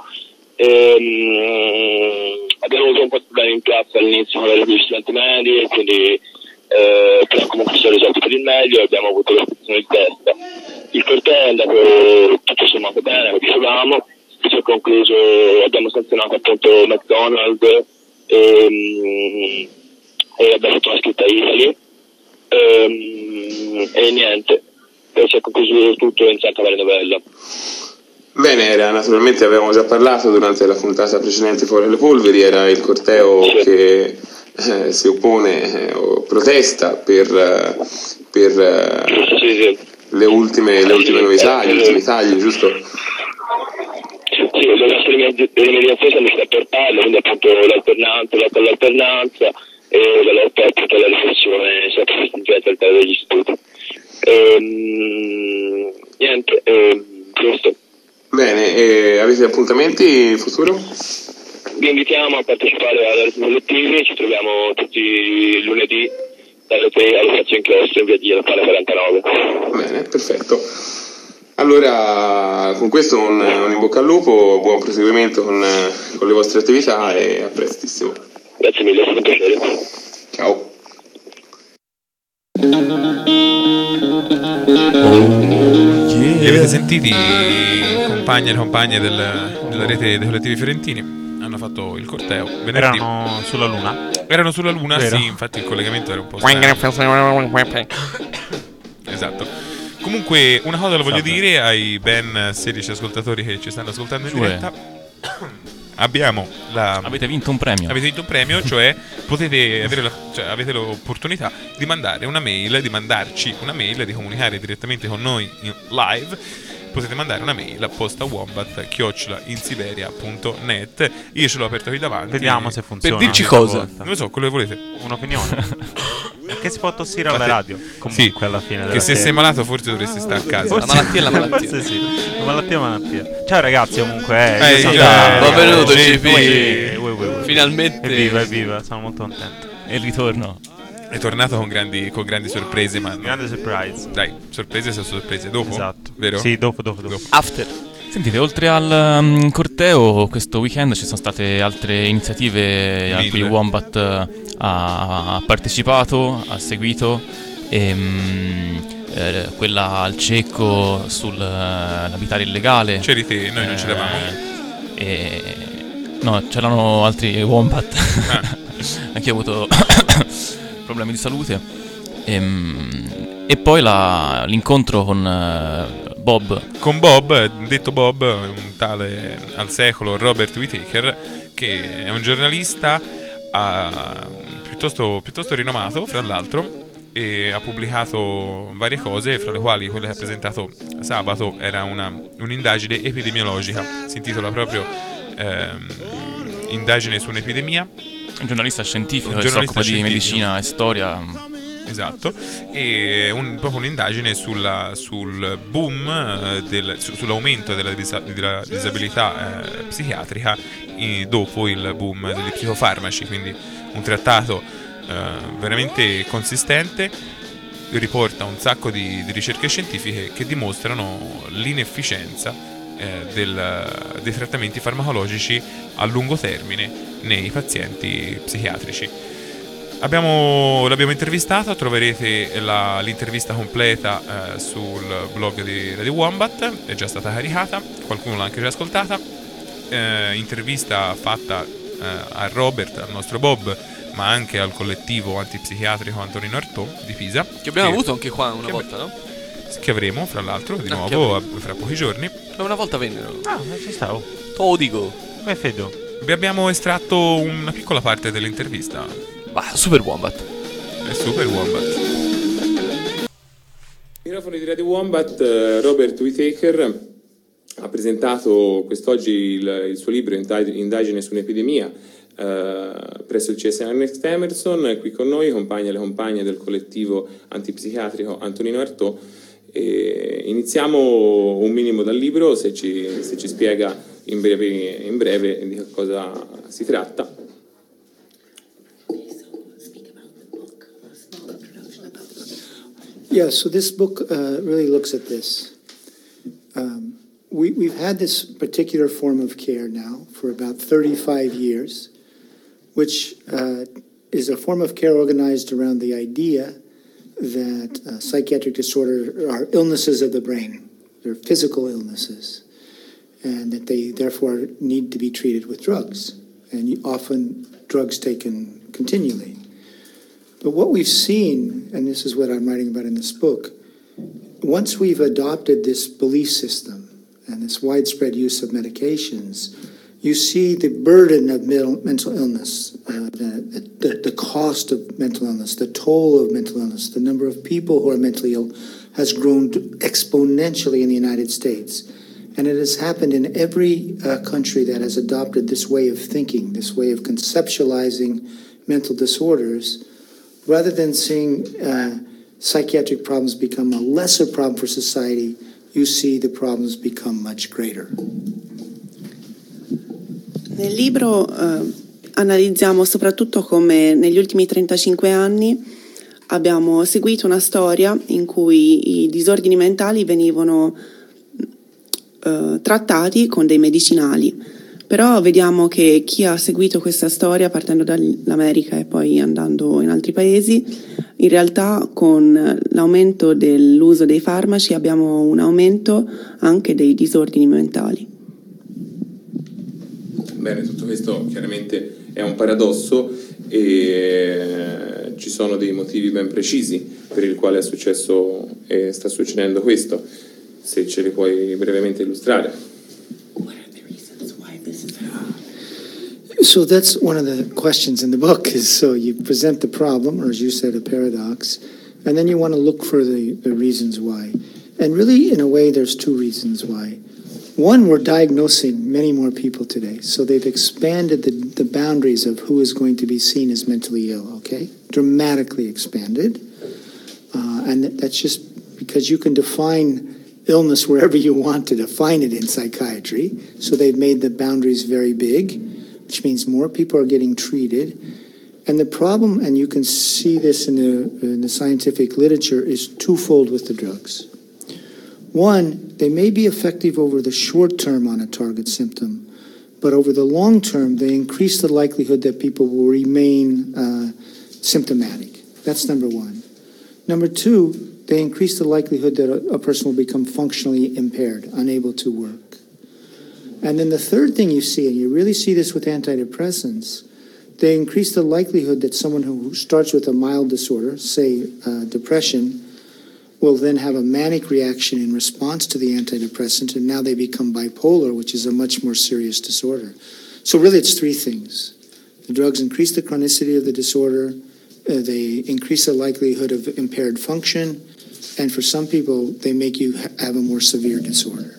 Abbiamo avuto un po' di problemi in piazza all'inizio con gli studenti medi, quindi però comunque si è risolto per il meglio e abbiamo avuto la situazione di testa. Il corteo è andato tutto sommato bene, come dicevamo, si è concluso, abbiamo sanzionato appunto McDonald's e abbiamo fatto una scritta Italy e niente, poi si è concluso tutto in Santa Maria Novella. Bene, era naturalmente, avevamo già parlato durante la puntata precedente Fuori le Polveri, era il corteo che si oppone o protesta per le ultime novità, gli ultimi tagli, giusto? Sì, le nostre rimediazioni sono state a portarle, quindi appunto lotta all'alternanza e la lotta appunto alla riflessione sempre più stringente all'interno degli istituti. Niente, questo. Bene, avete appuntamenti in futuro? Vi invitiamo a partecipare alla rete collettivi, ci troviamo tutti i lunedì dalle 3 alle Piazza Inchiostro in via di Locale 49. Bene, perfetto. Allora, con questo un in bocca al lupo, buon proseguimento con le vostre attività e a prestissimo. Grazie mille, è stato un piacere. Ciao. Li avete sentiti i compagni e le compagne della rete dei collettivi fiorentini? Hanno fatto il corteo venerdì. Erano sulla Luna? Erano sulla Luna, vero? sì, infatti il collegamento era un po' strano. Esatto. Comunque una cosa la voglio dire ai ben 16 ascoltatori che ci stanno ascoltando in diretta. Avete vinto un premio. Avete vinto un premio, cioè potete avere avete l'opportunità di mandare una mail, di mandarci una mail, di comunicare direttamente con noi in live. Potete mandare una mail a postawombat@insiberia.net. Io ce l'ho aperto qui davanti. Vediamo se funziona. Per dirci cosa? Non lo so, quello che volete. Un'opinione. Che si può tossire alla radio. Comunque sì, alla fine della che se sei malato forse dovresti stare a casa. La malattia è la malattia. Forse sì. La malattia è la malattia. Ciao ragazzi, comunque benvenuto GP. Finalmente. Evviva, sono molto contento. E il ritorno. È tornato con grandi sorprese, ma grande surprise. Dai, sorprese sono sorprese. Dopo? Esatto. Vero? Sì, dopo. After. Sentite, oltre al corteo, questo weekend ci sono state altre iniziative a cui Wombat ha partecipato, ha seguito, quella al cecco sull'abitare illegale. C'eri te, noi non c'eravamo. No, c'erano altri Wombat. Anche io ho avuto problemi di salute. E poi l'incontro con Bob. Con Bob, detto Bob, un tale al secolo Robert Whittaker, che è un giornalista piuttosto rinomato, fra l'altro, e ha pubblicato varie cose, fra le quali quella che ha presentato sabato era un'indagine epidemiologica, si intitola proprio Indagine su un'epidemia. Un giornalista scientifico che si occupa di medicina e storia. Esatto, e proprio un'indagine sul boom, sull'aumento della disabilità psichiatrica dopo il boom degli psicofarmaci, quindi un trattato veramente consistente, riporta un sacco di ricerche scientifiche che dimostrano l'inefficienza dei trattamenti farmacologici a lungo termine nei pazienti psichiatrici. L'abbiamo intervistata, troverete l'intervista completa sul blog di Radio Wombat, è già stata caricata, qualcuno l'ha anche già ascoltata. Intervista fatta a Robert, al nostro Bob, ma anche al collettivo antipsichiatrico Antonino Artaud di Pisa. Che abbiamo avuto anche qua una volta, no? Che avremo, fra l'altro, di nuovo fra pochi giorni. Una volta vennero. Ci stavo. Te lo dico. Come fedo? Vi abbiamo estratto una piccola parte dell'intervista. Super Wombat. È Super Wombat. Microfoni di Radio Wombat, Robert Whittaker ha presentato quest'oggi il suo libro Indagine su un'epidemia, presso il CSM Next Emerson. Qui con noi compagni e le compagne del collettivo antipsichiatrico Antonino Artaud. Iniziamo un minimo dal libro, se ci spiega in breve di che cosa si tratta. Yeah, so this book really looks at this. We've had this particular form of care now for about 35 years, which is a form of care organized around the idea that psychiatric disorders are illnesses of the brain. They're physical illnesses, and that they therefore need to be treated with drugs, and often drugs taken continually. But what we've seen, and this is what I'm writing about in this book, once we've adopted this belief system and this widespread use of medications, you see the burden of mental illness, the cost of mental illness, the toll of mental illness, the number of people who are mentally ill has grown exponentially in the United States. And it has happened in every country that has adopted this way of thinking, this way of conceptualizing mental disorders, rather than seeing psychiatric problems become a lesser problem for society, you see the problems become much greater. Nel libro analizziamo soprattutto come negli ultimi 35 anni abbiamo seguito una storia in cui i disordini mentali venivano trattati con dei medicinali, però vediamo che chi ha seguito questa storia partendo dall'America e poi andando in altri paesi, in realtà con l'aumento dell'uso dei farmaci abbiamo un aumento anche dei disordini mentali. Bene, tutto questo chiaramente è un paradosso e ci sono dei motivi ben precisi per il quale è successo e sta succedendo questo, se ce li puoi brevemente illustrare. So that's one of the questions in the book is, so you present the problem, or as you said, a paradox, and then you want to look for the reasons why. And really, in a way, there's two reasons why. One, we're diagnosing many more people today, so they've expanded the boundaries of who is going to be seen as mentally ill, okay? Dramatically expanded. And that's just because you can define illness wherever you want to define it in psychiatry, so they've made the boundaries very big, which means more people are getting treated. And the problem, and you can see this in the scientific literature, is twofold with the drugs. One, they may be effective over the short term on a target symptom, but over the long term, they increase the likelihood that people will remain symptomatic. That's number one. Number two, they increase the likelihood that a person will become functionally impaired, unable to work. And then the third thing you see, and you really see this with antidepressants, they increase the likelihood that someone who starts with a mild disorder, say depression, will then have a manic reaction in response to the antidepressant, and now they become bipolar, which is a much more serious disorder. So really it's three things. The drugs increase the chronicity of the disorder, they increase the likelihood of impaired function, and for some people, they make you have a more severe disorder.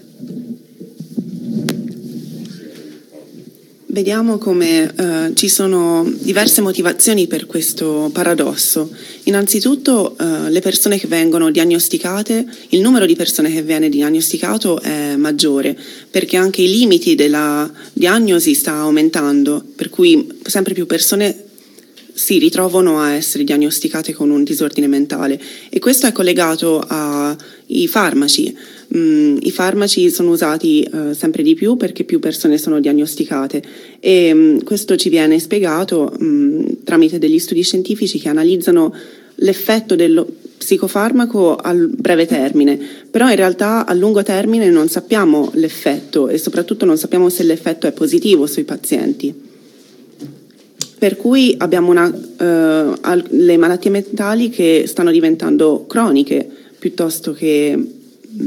Vediamo come ci sono diverse motivazioni per questo paradosso. Innanzitutto le persone che vengono diagnosticate, il numero di persone che viene diagnosticato è maggiore, perché anche i limiti della diagnosi sta aumentando, per cui sempre più persone si ritrovano a essere diagnosticate con un disordine mentale, e questo è collegato ai farmaci. I farmaci sono usati sempre di più perché più persone sono diagnosticate, e questo ci viene spiegato tramite degli studi scientifici che analizzano l'effetto dello psicofarmaco al breve termine, però in realtà a lungo termine non sappiamo l'effetto, e soprattutto non sappiamo se l'effetto è positivo sui pazienti. Per cui abbiamo le malattie mentali che stanno diventando croniche piuttosto che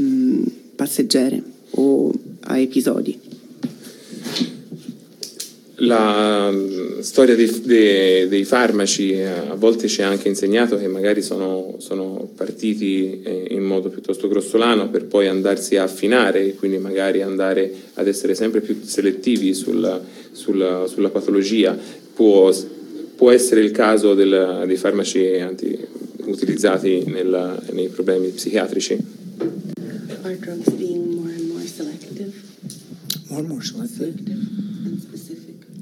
passeggere o a episodi. La storia dei farmaci a volte ci ha anche insegnato che magari sono partiti in modo piuttosto grossolano per poi andarsi a affinare e quindi magari andare ad essere sempre più selettivi sulla patologia. Può essere il caso dei farmaci utilizzati nei problemi psichiatrici? Are drugs being more and more selective? More and more selective? And specific.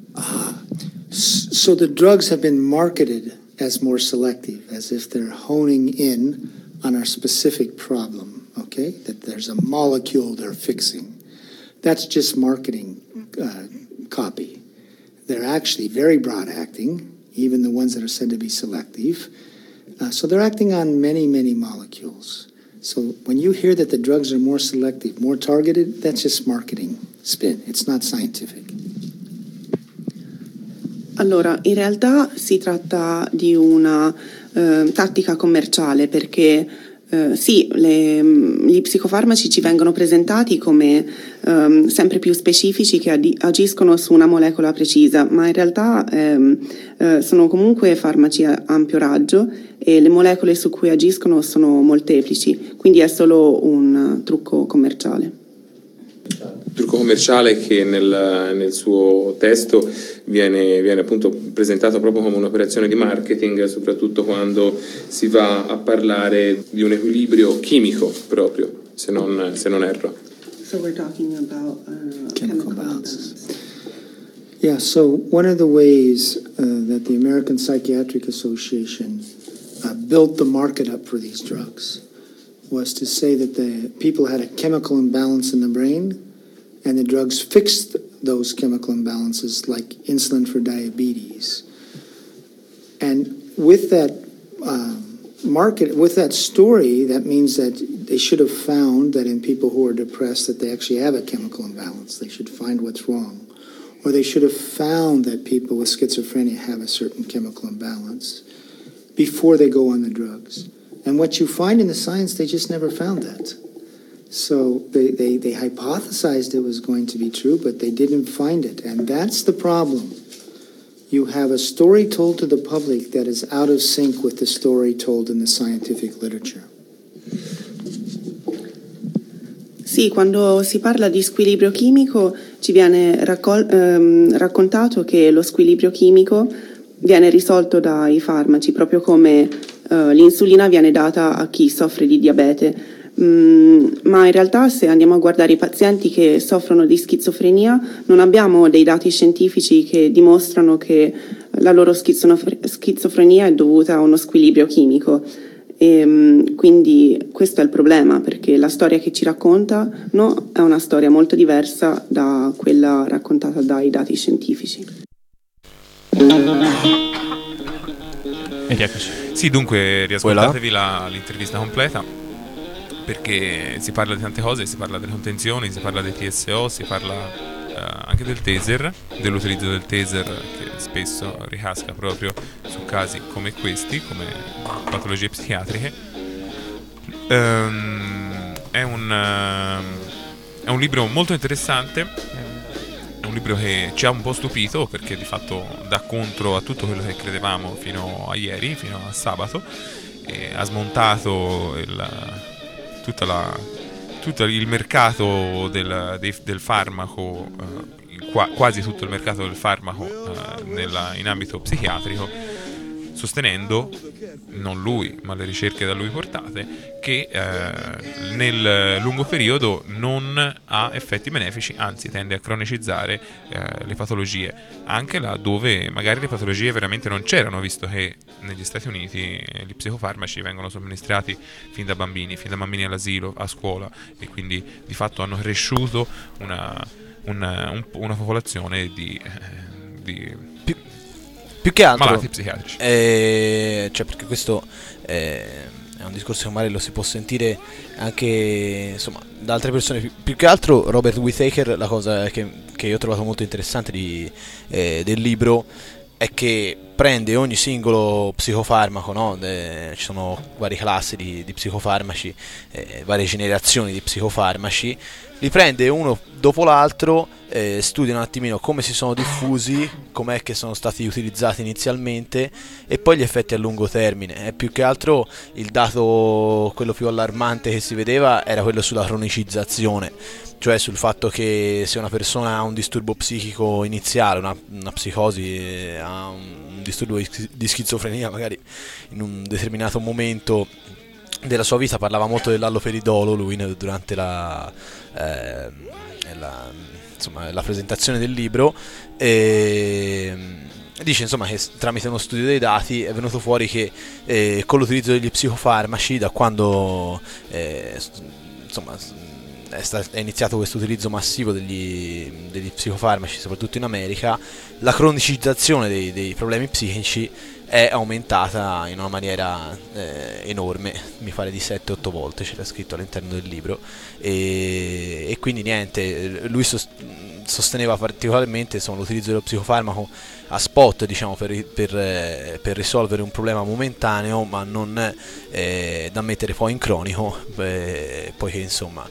So the drugs have been marketed as more selective, as if they're honing in on our specific problem, okay? That there's a molecule they're fixing. That's just marketing copy. They're actually very broad acting, even the ones that are said to be selective. So they're acting on many, many molecules. So when you hear that the drugs are more selective, more targeted, that's just marketing spin. It's not scientific. Allora, in realtà si tratta di una tattica commerciale perché sì, gli psicofarmaci ci vengono presentati come sempre più specifici che agiscono su una molecola precisa, ma in realtà sono comunque farmaci a ampio raggio e le molecole su cui agiscono sono molteplici, quindi è solo un trucco commerciale. Trucco commerciale che nel suo testo viene appunto presentato proprio come un'operazione di marketing, soprattutto quando si va a parlare di un equilibrio chimico proprio, se non erro. So we're talking about chemical balance. Yeah, so one of the ways that the American Psychiatric Association built the market up for these drugs was to say that the people had a chemical imbalance in the brain and the drugs fixed those chemical imbalances like insulin for diabetes. And with that with that story, that means that they should have found that in people who are depressed that they actually have a chemical imbalance. They should find what's wrong. Or they should have found that people with schizophrenia have a certain chemical imbalance before they go on the drugs. And what you find in the science, they just never found that. So they hypothesized it was going to be true, but they didn't find it. And that's the problem. You have a story told to the public that is out of sync with the story told in the scientific literature. Sì, quando si parla di squilibrio chimico ci viene raccontato che lo squilibrio chimico viene risolto dai farmaci, proprio come l'insulina viene data a chi soffre di diabete. Ma in realtà se andiamo a guardare i pazienti che soffrono di schizofrenia non abbiamo dei dati scientifici che dimostrano che la loro schizofrenia è dovuta a uno squilibrio chimico e quindi questo è il problema, perché la storia che ci raccontano è una storia molto diversa da quella raccontata dai dati scientifici. E rieccoci. Sì, dunque riascoltatevi l'intervista completa, perché si parla di tante cose, si parla delle contenzioni, si parla dei TSO, si parla anche del taser, dell'utilizzo del taser che spesso ricasca proprio su casi come questi, come patologie psichiatriche. È un libro molto interessante, è un libro che ci ha un po' stupito perché di fatto dà contro a tutto quello che credevamo fino a ieri, fino a sabato, e ha smontato tutto il mercato del farmaco, quasi tutto il mercato del farmaco in ambito psichiatrico, sostenendo, non lui ma le ricerche da lui portate, che nel lungo periodo non ha effetti benefici, anzi tende a cronicizzare le patologie, anche là dove magari le patologie veramente non c'erano, visto che negli Stati Uniti gli psicofarmaci vengono somministrati fin da bambini all'asilo, a scuola, e quindi di fatto hanno cresciuto una popolazione di più che altro malati psichiatrici. Cioè, perché questo è un discorso che magari lo si può sentire anche insomma da altre persone. Più che altro Robert Whittaker, la cosa che io ho trovato molto interessante del libro è che prende ogni singolo psicofarmaco, no? Ci sono varie classi di psicofarmaci, varie generazioni di psicofarmaci, li prende uno dopo l'altro, studia un attimino come si sono diffusi, com'è che sono stati utilizzati inizialmente e poi gli effetti a lungo termine. Più che altro il dato, quello più allarmante che si vedeva, era quello sulla cronicizzazione, cioè sul fatto che se una persona ha un disturbo psichico iniziale, una psicosi, ha un disturbo di schizofrenia magari in un determinato momento della sua vita, parlava molto dell'alloperidolo lui durante la presentazione del libro, e dice insomma che tramite uno studio dei dati è venuto fuori che con l'utilizzo degli psicofarmaci, da quando è iniziato questo utilizzo massivo degli psicofarmaci, soprattutto in America, la cronicizzazione dei problemi psichici è aumentata in una maniera enorme, mi pare di 7-8 volte, c'era scritto all'interno del libro, e quindi niente, lui sosteneva particolarmente l'utilizzo dello psicofarmaco a spot, diciamo, per risolvere un problema momentaneo, ma non da mettere poi in cronico, poiché insomma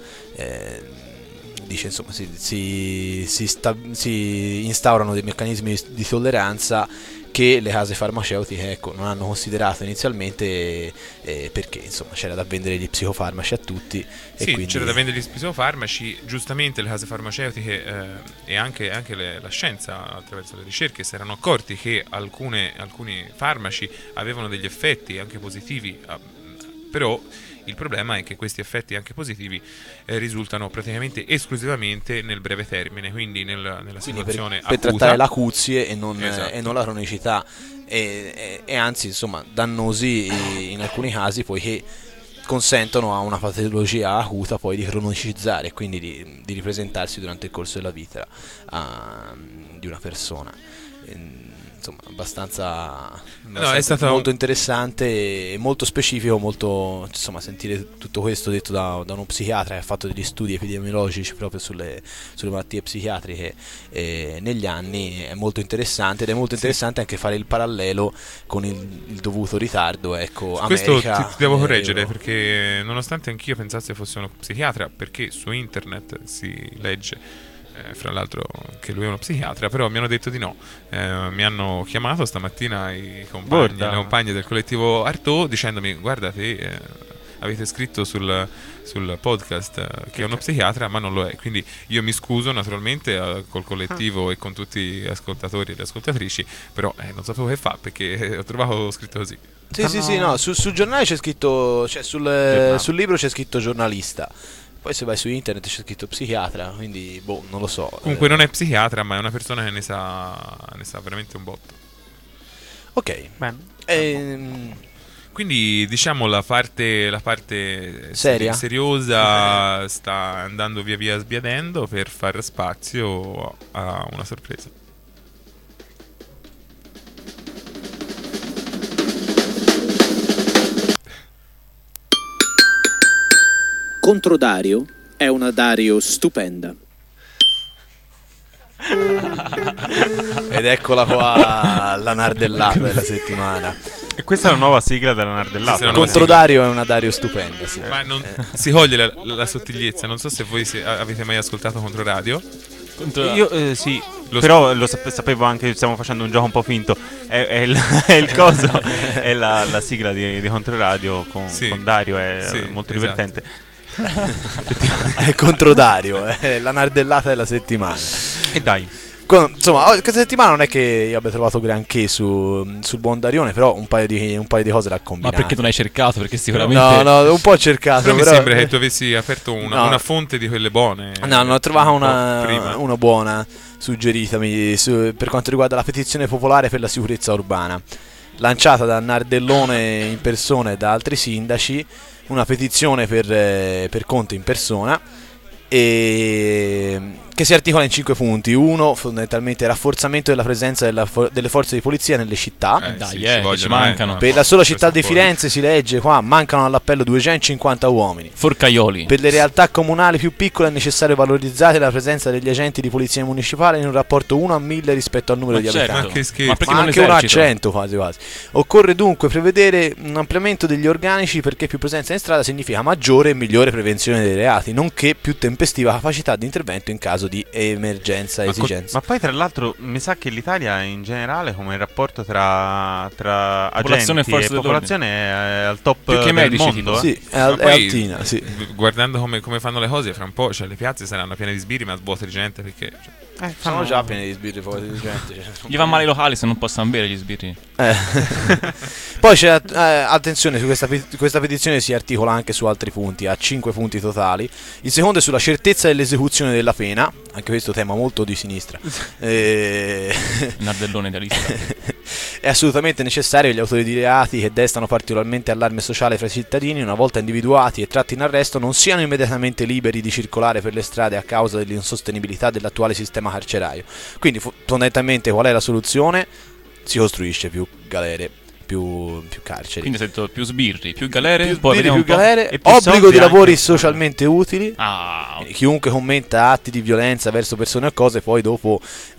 dice insomma si instaurano dei meccanismi di tolleranza che le case farmaceutiche non hanno considerato inizialmente, perché insomma c'era da vendere gli psicofarmaci a tutti. Sì, quindi c'era da vendere gli psicofarmaci, giustamente le case farmaceutiche e anche la scienza attraverso le ricerche si erano accorti che alcuni farmaci avevano degli effetti anche positivi, però il problema è che questi effetti anche positivi risultano praticamente esclusivamente nel breve termine, quindi nella situazione per trattare l'acuzie e non la cronicità, e anzi insomma dannosi in alcuni casi, poiché consentono a una patologia acuta poi di cronicizzare e quindi di ripresentarsi durante il corso della vita di una persona. Insomma, abbastanza è stato molto interessante e molto specifico, molto, insomma, sentire tutto questo detto da uno psichiatra che ha fatto degli studi epidemiologici proprio sulle malattie psichiatriche negli anni. È molto interessante, ed è molto interessante anche fare il parallelo con il dovuto ritardo, ecco, America. Questo ti devo correggere, perché nonostante anch'io pensassi fosse uno psichiatra, perché su internet si legge fra l'altro che lui è uno psichiatra, però mi hanno detto di no. Mi hanno chiamato stamattina le compagne del collettivo Artaud dicendomi: guarda, te avete scritto sul podcast che è uno psichiatra, ma non lo è. Quindi io mi scuso naturalmente col collettivo e con tutti gli ascoltatori e le ascoltatrici, però non sapevo che fa, perché ho trovato scritto così. Sì, no, sul giornale c'è scritto, cioè sul libro c'è scritto giornalista. Poi se vai su internet c'è scritto psichiatra, quindi non lo so. Comunque non è psichiatra, ma è una persona che ne sa veramente un botto. Ok, bene. Quindi diciamo la parte seria? seriosa sta andando via via sbiadendo per far spazio a una sorpresa. Contro Dario è una Dario stupenda. Ed eccola qua la nardellata della settimana. E questa è la nuova sigla della nardellata. Contro Dario è una Dario stupenda, sì. Ma si coglie la sottigliezza. Non so se voi avete mai ascoltato Controradio. Io sì, però lo sapevo anche, stiamo facendo un gioco un po' finto. È il coso, è la sigla di Controradio con Dario, è molto divertente. È Contro Dario, è la nardellata della settimana. E dai, insomma, questa settimana non è che io abbia trovato granché sul buon Darione, però un paio di cose l'ha combinato. Ma perché non hai cercato? Perché sicuramente no, un po' ho cercato, però mi sembra che tu avessi aperto una fonte di quelle buone. No, ho trovato una buona suggeritami per quanto riguarda la petizione popolare per la sicurezza urbana, lanciata da Nardellone in persona e da altri sindaci. Una petizione per Conte in persona, e che si articola in 5 punti. 1, fondamentalmente rafforzamento della presenza delle forze di polizia nelle città. Ci mancano. Per la sola città di Firenze si legge qua, mancano all'appello 250 uomini. Forcaioli. Per le realtà comunali più piccole è necessario valorizzare la presenza degli agenti di polizia municipale in un rapporto 1 a 1000 rispetto al numero di abitanti. Ma anche 1 a 100 quasi. Occorre dunque prevedere un ampliamento degli organici, perché più presenza in strada significa maggiore e migliore prevenzione dei reati, nonché più tempestiva capacità di intervento in caso di emergenza e esigenza. Ma poi tra l'altro mi sa che l'Italia in generale, come il rapporto tra agenti e popolazione è al top più che del medici, mondo. Sì, è altina, sì. Guardando come fanno le cose, fra un po', cioè, le piazze saranno piene di sbirri ma svuote di gente, perché sono già pieni di sbirri fuori di gente. Gli va male i locali se non possono bere gli sbirri. Poi c'è attenzione, su questa petizione si articola anche su altri punti, ha 5 punti totali. Il secondo è sulla certezza dell'esecuzione della pena, anche questo tema molto di sinistra. Nardellone idealista. È assolutamente necessario che gli autori di reati che destano particolarmente allarme sociale fra i cittadini, una volta individuati e tratti in arresto, non siano immediatamente liberi di circolare per le strade a causa dell'insostenibilità dell'attuale sistema carcerario. Quindi fondamentalmente qual è la soluzione? Si costruisce più galere, più carceri. Quindi hai detto più sbirri, più galere, più galere, e più obbligo di lavori socialmente utili. Chiunque commenta atti di violenza verso persone o cose poi dopo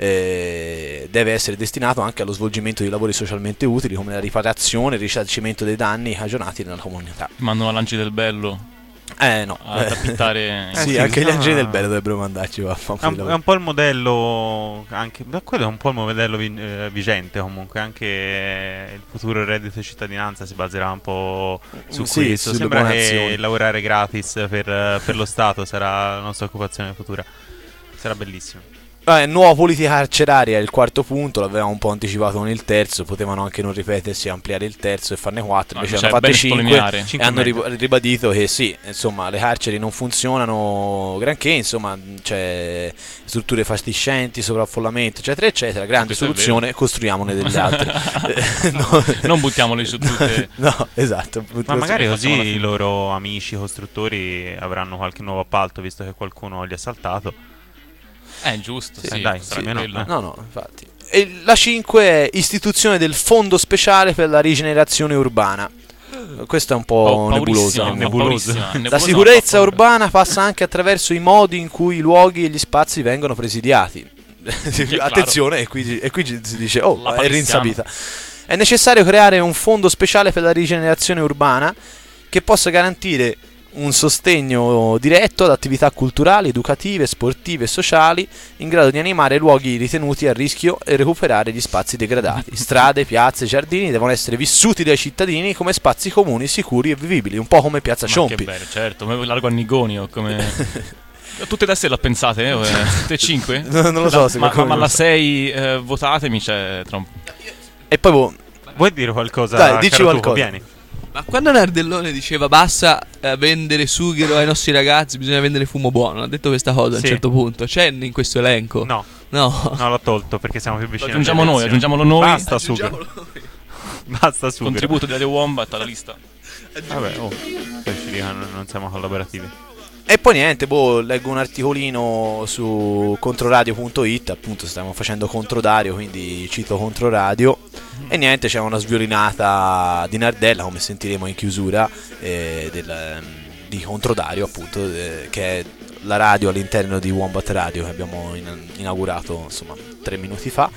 deve essere destinato anche allo svolgimento di lavori socialmente utili, come la riparazione e il risarcimento dei danni cagionati nella comunità. Mandano all'Angeli del Bello. No, ad appittare. Sì, anche gli angeli del bello dovrebbero mandarci. È un po' il modello, anche quello è un po' il modello vigente. Comunque anche il futuro reddito di cittadinanza si baserà un po' su questo. Sembra che lavorare gratis per lo Stato sarà la nostra occupazione futura. Sarà bellissimo. Nuova politica carceraria è il quarto punto, l'avevamo un po' anticipato con il terzo, potevano anche non ripetersi, ampliare il terzo e farne 4, invece hanno fatte 5 e hanno ribadito che sì, insomma, le carceri non funzionano granché, insomma, c'è strutture fatiscenti, sovraffollamento, eccetera, eccetera. Grande soluzione, costruiamone delle altre. Non buttiamole su tutte. No, esatto. Ma magari così i loro amici costruttori avranno qualche nuovo appalto, visto che qualcuno li ha saltato. Giusto, sì, sì, dai, no, infatti. E la 5 è istituzione del fondo speciale per la rigenerazione urbana. Questo è un po' nebuloso. La sicurezza urbana passa anche attraverso i modi in cui i luoghi e gli spazi vengono presidiati. Attenzione, e qui si dice è rinsabita. È necessario creare un fondo speciale per la rigenerazione urbana che possa garantire un sostegno diretto ad attività culturali, educative, sportive e sociali in grado di animare luoghi ritenuti a rischio e recuperare gli spazi degradati. Strade, piazze, giardini devono essere vissuti dai cittadini come spazi comuni, sicuri e vivibili, un po' come Piazza Ciompi. Che bello, certo, come largo Annigoni o come... Tutte da sé l'ho pensate, tutte e 5? Non lo so, ma alla 6 votatemi, c'è Trump. E poi vuoi dire qualcosa? Dai, dici qualcosa. Vieni. Ma quando Nardellone diceva basta vendere sughero ai nostri ragazzi, bisogna vendere fumo buono, ha detto questa cosa a un certo punto. C'è in questo elenco? No, l'ho tolto perché siamo più vicini. Aggiungiamolo noi. Basta sughero. Basta sughero. Contributo di Radio Wombat alla lista. Vabbè, ci dicono non siamo collaborativi. E poi niente, leggo un articolino su controradio.it, appunto stiamo facendo Controdario, quindi cito Controradio. E niente, c'è una sviolinata di Nardella, come sentiremo in chiusura, di Controdario, appunto, che è la radio all'interno di Wombat Radio che abbiamo inaugurato, insomma, 3 minuti fa.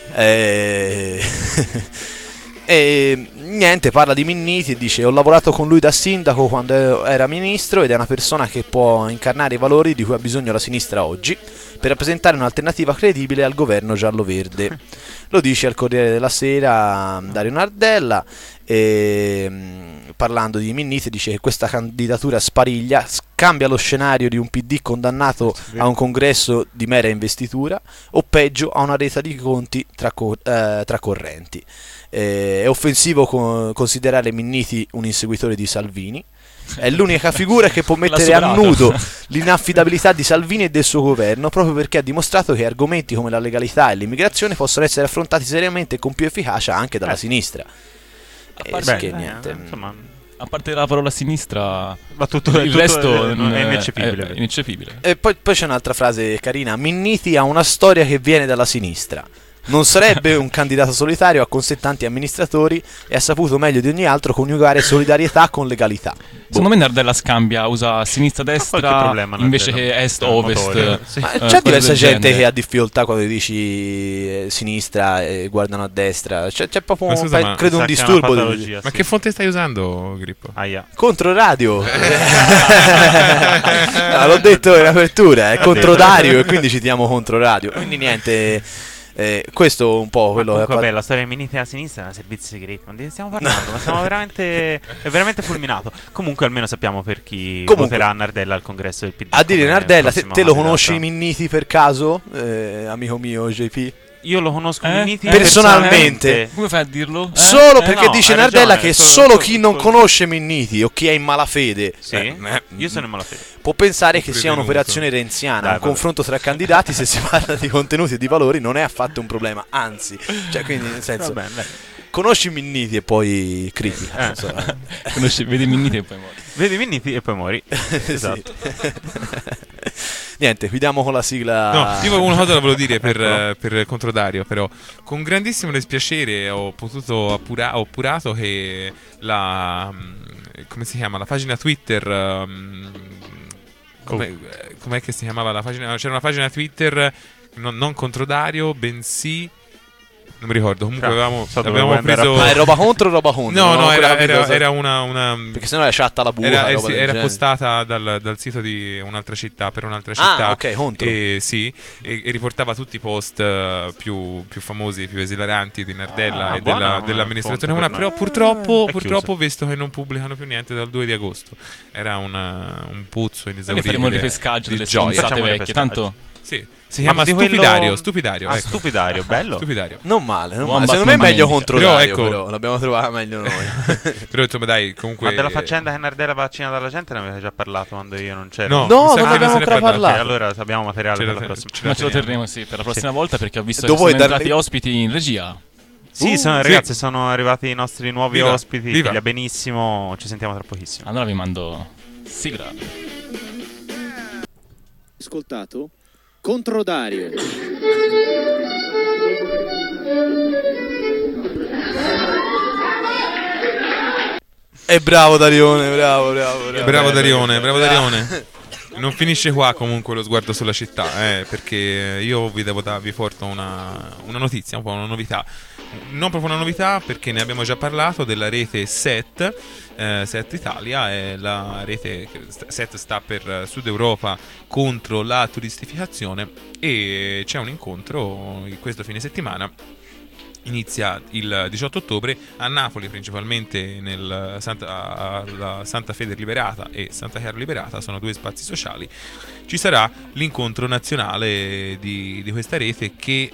E niente, parla di Minniti e dice: ho lavorato con lui da sindaco quando era ministro ed è una persona che può incarnare i valori di cui ha bisogno la sinistra oggi per rappresentare un'alternativa credibile al governo giallo-verde. Lo dice al Corriere della Sera Dario Nardella, e parlando di Minniti dice che questa candidatura spariglia, cambia lo scenario di un PD condannato a un congresso di mera investitura o peggio a una resa di conti tra correnti. È offensivo considerare Minniti un inseguitore di Salvini. È l'unica figura che può mettere a nudo l'inaffidabilità di Salvini e del suo governo, proprio perché ha dimostrato che argomenti come la legalità e l'immigrazione possono essere affrontati seriamente e con più efficacia anche dalla sinistra. Niente. Insomma, A parte la parola sinistra, ma tutto il resto è ineccepibile. È ineccepibile. E poi c'è un'altra frase carina: Minniti ha una storia che viene dalla sinistra. Non sarebbe un candidato solitario, ha con sé tanti amministratori e ha saputo meglio di ogni altro coniugare solidarietà con legalità. Secondo me Nardella scambia, usa sinistra-destra invece che est-ovest. Sì. Ma c'è diversa gente che ha difficoltà quando dici sinistra e guardano a destra. C'è proprio credo un disturbo. Ma che fonte stai usando, Grippo? Controradio. L'ho detto in apertura, è Controdario e quindi citiamo Controradio. Quindi niente. Questo un po' quello che vabbè, la storia dei Minniti a sinistra è una servizio segreto. Non ne stiamo parlando, ma siamo veramente è veramente fulminato. Comunque almeno sappiamo per chi voterà Nardella al congresso del PD. A dire Nardella, te lo conosci i Minniti per caso, amico mio JP? Io lo conosco Minniti personalmente. Come fai a dirlo? Solo perché dice Nardella che solo chi non conosce Minniti o chi è in malafede, io sono in malafede, può pensare che sia un'operazione renziana. Un confronto tra candidati, se si parla di contenuti e di valori, non è affatto un problema, anzi, cioè, quindi nel senso, conosci Minniti e poi critica. Vedi Minniti e poi muori. Vedi Minniti e poi muori. Esatto. Niente, chiudiamo con la sigla. No, io una cosa la volevo dire per Controdario, però con grandissimo dispiacere ho appurato che come si chiama? La pagina Twitter com'è che si chiamava la pagina? C'era una pagina Twitter non Controdario, bensì non mi ricordo, comunque avevamo preso. Ma è roba contro o roba contro? No, era una. Perché sennò è chatta la buca. Era postata dal sito di un'altra città per un'altra città. Ah, ok, contro. E riportava tutti i post più famosi, più esilaranti di Nardella e dell'amministrazione comunale. Però purtroppo ho visto che non pubblicano più niente dal 2 di agosto. Era un puzzo inesauribile. Faremo il ripescaggio delle stronzate vecchie. Tanto. Sì. Si chiama Stupidario. Stupidario, bello. Stupidario. Non male. Secondo me è meglio Controdario, però l'abbiamo trovata meglio noi. Però insomma dai, comunque. Ma della faccenda che Nardella vaccina dalla gente ne avete già parlato quando io non c'ero? No, non abbiamo ancora parlato. Allora abbiamo materiale per la prossima. Ma ce lo terremo per la prossima volta, perché ho visto che sono entrati ospiti in regia. Sì, ragazzi, sono arrivati i nostri nuovi ospiti. Figlia benissimo, ci sentiamo tra pochissimo. Allora vi mando sigla. Ascoltato Controdario. E bravo Darione, bravo Darione. Non finisce qua comunque lo sguardo sulla città, perché io vi porto una notizia, un po' una novità. Non proprio una novità, perché ne abbiamo già parlato della rete SET. SET Italia è la rete che SET sta per Sud Europa contro la turistificazione, e c'è un incontro questo fine settimana. Inizia il 18 ottobre a Napoli, principalmente alla Santa Fede Liberata e Santa Chiara Liberata, sono due spazi sociali. Ci sarà l'incontro nazionale di questa rete che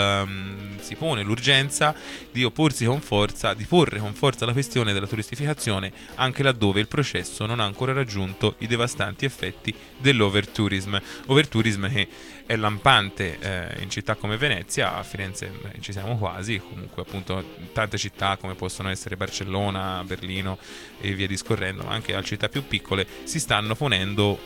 si pone l'urgenza di porre con forza la questione della turistificazione, anche laddove il processo non ha ancora raggiunto i devastanti effetti dell'overtourism. Overtourism che è lampante in città come Venezia. A Firenze ci siamo quasi, comunque appunto tante città come possono essere Barcellona, Berlino e via discorrendo, ma anche a città più piccole si stanno ponendo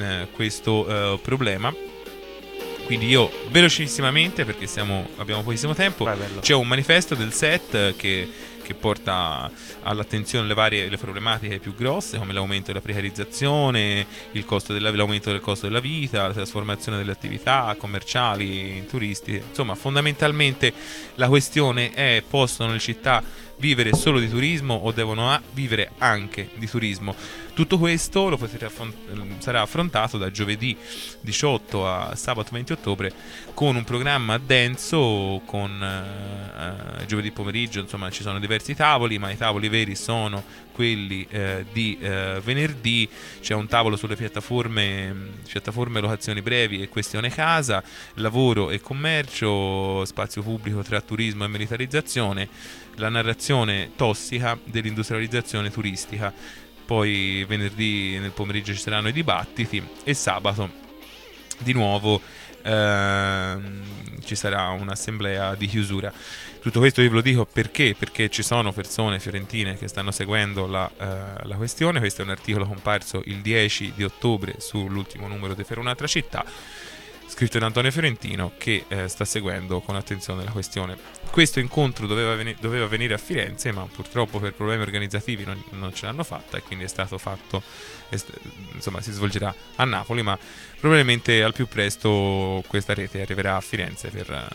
questo problema. Quindi io velocissimamente, perché abbiamo pochissimo tempo, c'è un manifesto del SET che porta all'attenzione le problematiche più grosse, come l'aumento della precarizzazione, l'aumento del costo della vita, la trasformazione delle attività commerciali in turistiche. Insomma, fondamentalmente la questione è: possono le città vivere solo di turismo o devono vivere anche di turismo? Tutto questo sarà affrontato da giovedì 18 a sabato 20 ottobre con un programma denso, con giovedì pomeriggio, insomma ci sono diversi tavoli, ma i tavoli veri sono quelli di venerdì. C'è un tavolo sulle piattaforme locazioni brevi e questione casa, lavoro e commercio, spazio pubblico tra turismo e militarizzazione, la narrazione tossica dell'industrializzazione turistica. Poi venerdì nel pomeriggio ci saranno i dibattiti e sabato di nuovo ci sarà un'assemblea di chiusura. Tutto questo io ve lo dico perché ci sono persone fiorentine che stanno seguendo la questione. Questo è un articolo comparso il 10 di ottobre sull'ultimo numero di Per un'altra città, scritto da Antonio Fiorentino, che sta seguendo con attenzione la questione. Questo incontro doveva venire a Firenze, ma purtroppo per problemi organizzativi non ce l'hanno fatta, e quindi è stato fatto, insomma si svolgerà a Napoli, ma probabilmente al più presto questa rete arriverà a Firenze per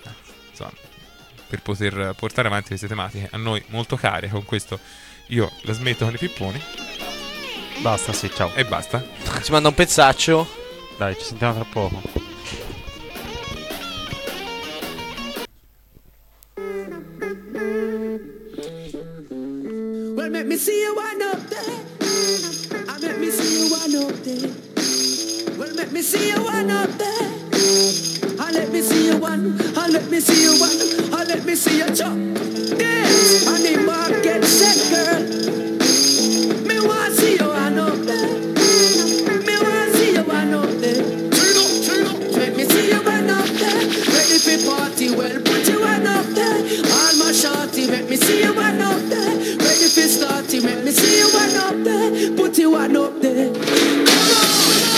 poter portare avanti queste tematiche a noi molto care. Con questo io la smetto con i pipponi. Basta, sì, ciao. E basta. Si manda un pezzaccio. Dai, ci sentiamo tra poco. Well, let me see you one up there. Let me see you one up there. Well, let me see you one up there. Let me see you one. Let me see you one. Let me see you chop. Dance on the market set, girl. Me want see you one up there. Me want see you one up there. Let me see you one up there. Ready for party? Well, put you one up there. All my shorty, let me see you one up there. Ready for starty? Let me see you one up there. Put you one up there. Come on.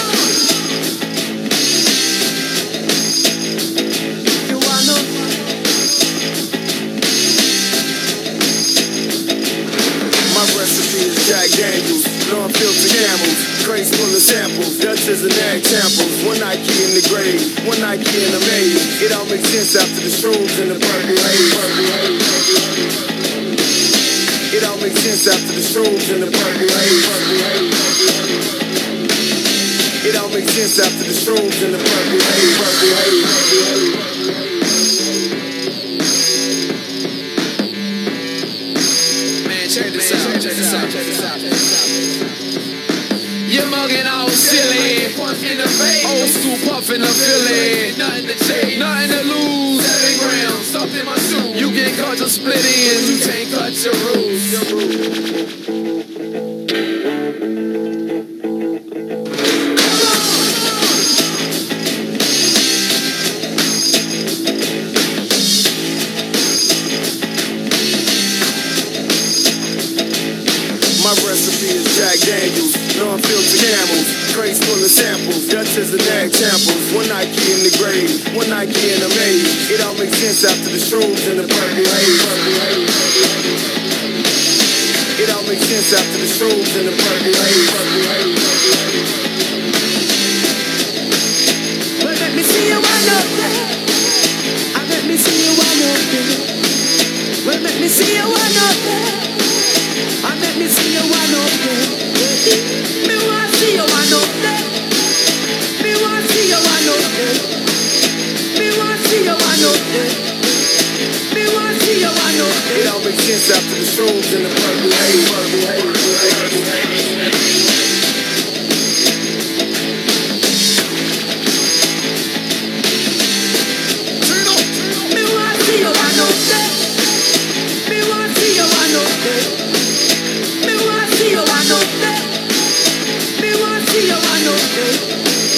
Jack Daniels, non-filter camels, crates full of samples, Dutchess and egg samples. One Nike in the grave, one Nike in the maze. It all makes sense after the shrooms and the purple haze. It all makes sense after the shrooms and the purple haze. It all makes sense after the shrooms and the purple haze. Check this out, check this out, check this out, check this out. You're mugging all silly, in the face, old school puffin' a Philly. Nothing to chase, nothing to lose. 7 grams, stuffed in my shoe. You get caught to split ends, you can't cut your rules. My recipe is Jack Daniels, non-filter camels, crates full of samples, Dutchess and egg samples. One Nike in the grave, one Nike in the maze. It all makes sense after the shrooms and the purple haze. It all makes sense after the shrooms and the purple haze. Well, let me see you one up there. Let me see you one up there. Well, let me see you one up there. Let me see you one up there. Me want to see you one up there. Me want to see you one up there. Me want to see you one up there. Me want to see you one up there. It all makes sense after the shrooms and the purple haze. Me want to see you one up there. Me want to see you one up there. Me want to see you one up there. Me want to see you one up there.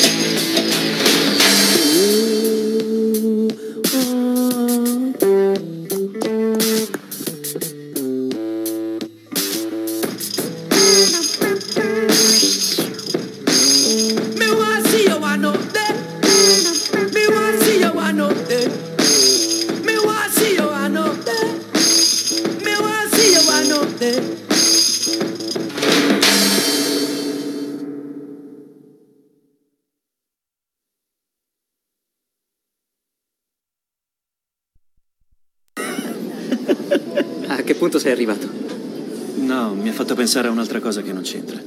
Me want to see you one up there. Me want to see you one up there. Me want to see you one up there. Me want to see you one up there. A che punto sei arrivato? No, mi ha fatto pensare a un'altra cosa che non c'entra.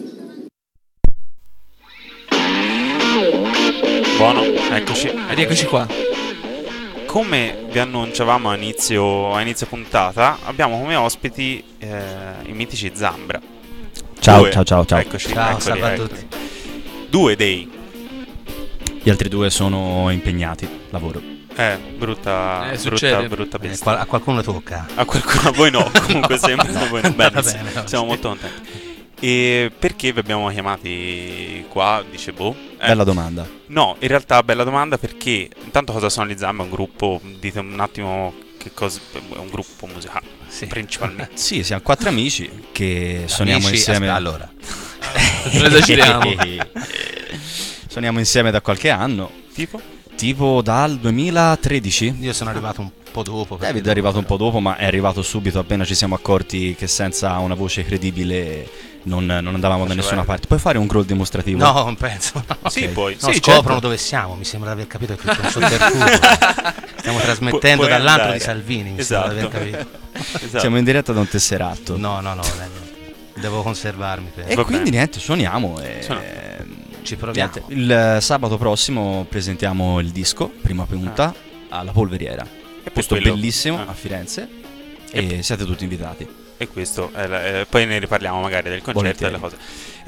Buono, eccoci. Rieccoci qua. Come vi annunciavamo a inizio puntata, abbiamo come ospiti i mitici Zambra. Ciao, ciao. Eccoci, Salve a tutti. 2 dei. Gli altri 2 sono impegnati, lavoro. Brutta bestia. A qualcuno tocca. A voi no, comunque sembra. A voi no. Bene, siamo molto contenti. E perché vi abbiamo chiamati qua? Dice Bella domanda. No, in realtà bella domanda perché intanto cosa sono gli Zamba? È un gruppo, dite un attimo che cosa è un gruppo musicale principalmente. Sì, siamo 4 amici che suoniamo Amici, insieme. allora. Non esageriamo. Suoniamo insieme da qualche anno. Tipo dal 2013. Io sono arrivato un po' dopo. David è arrivato un po' dopo, ma è arrivato subito appena ci siamo accorti che senza una voce credibile non andavamo da nessuna parte. Puoi fare un crawl dimostrativo? No, non penso. Okay. Sì, poi. No, Sì, scoprono certo. dove siamo. Mi sembra di aver capito che è tutto un sotterfugio. Stiamo trasmettendo Puoi dall'antro andare. di Salvini. Mi sembra di aver capito. Esatto. Siamo in diretta da un tesserato. No, devo conservarmi. E quindi niente, suoniamo e ci proviamo. niente. Il sabato prossimo presentiamo il disco, prima punta, alla Polveriera. Posto quello- bellissimo a Firenze e siete tutti invitati. E questo poi ne riparliamo magari del concerto e delle cose.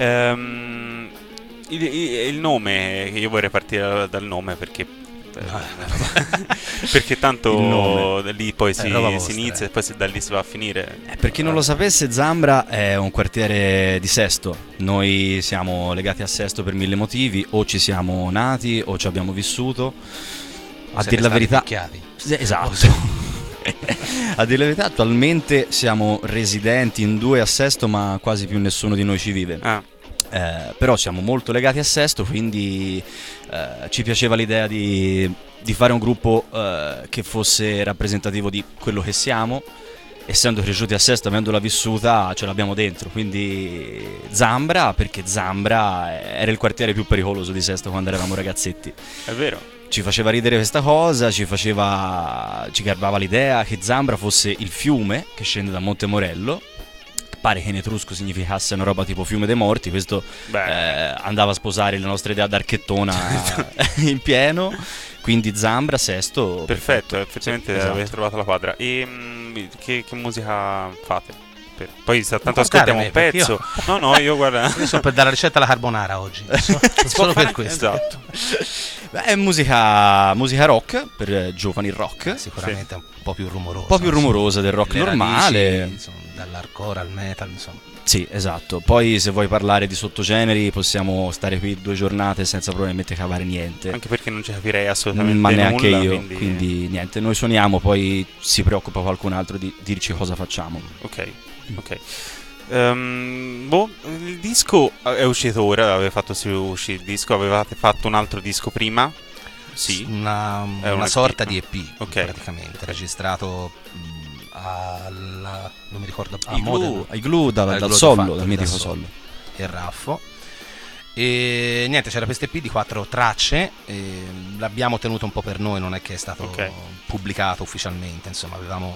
Il nome, io vorrei partire dal nome perché perché tanto da lì poi si inizia e poi da lì si va a finire. Per chi non lo sapesse, Zambra è un quartiere di Sesto. Noi siamo legati a Sesto per 1000 motivi, o ci siamo nati o ci abbiamo vissuto. A dire la verità, esatto. A dire la verità, attualmente siamo residenti in 2 a Sesto, ma quasi più nessuno di noi ci vive. Però siamo molto legati a Sesto, quindi ci piaceva l'idea di fare un gruppo che fosse rappresentativo di quello che siamo. Essendo cresciuti a Sesto, avendola vissuta, ce l'abbiamo dentro. Quindi Zambra, perché Zambra era il quartiere più pericoloso di Sesto quando eravamo ragazzetti. È vero. Ci faceva ridere questa cosa, ci garbava l'idea che Zambra fosse il fiume che scende da Monte Morello. Pare che in etrusco significasse una roba tipo fiume dei morti. Questo andava a sposare la nostra idea d'archettona in pieno. Quindi Zambra, Sesto. Perfetto, effettivamente esatto. avete trovato la quadra. E che musica fate? Poi tanto ascoltiamo un pezzo. No, io guarda. Io sono per dare la ricetta alla carbonara oggi. Solo per questo. Esatto. Beh, è musica rock, per giovani rock. Sicuramente un po' più rumorosa. Un po' più rumorosa del rock Le normale. radici, insomma, dall'hardcore al metal, insomma. Sì, esatto. Poi se vuoi parlare di sottogeneri possiamo stare qui 2 giornate senza probabilmente cavare niente. Anche perché non ci capirei assolutamente ma neanche nulla, io, quindi niente, noi suoniamo, poi si preoccupa qualcun altro di dirci cosa facciamo. Ok. Il disco è uscito ora, avete fatto uscire il disco, avevate fatto un altro disco prima? Sì. Una una sorta EP. di EP praticamente, registrato non mi ricordo, ai Glue dal Sollo, dal mitico Sollo e Raffo. E niente, c'era questo EP di 4 tracce, l'abbiamo tenuto un po' per noi, non è che è stato pubblicato ufficialmente, insomma avevamo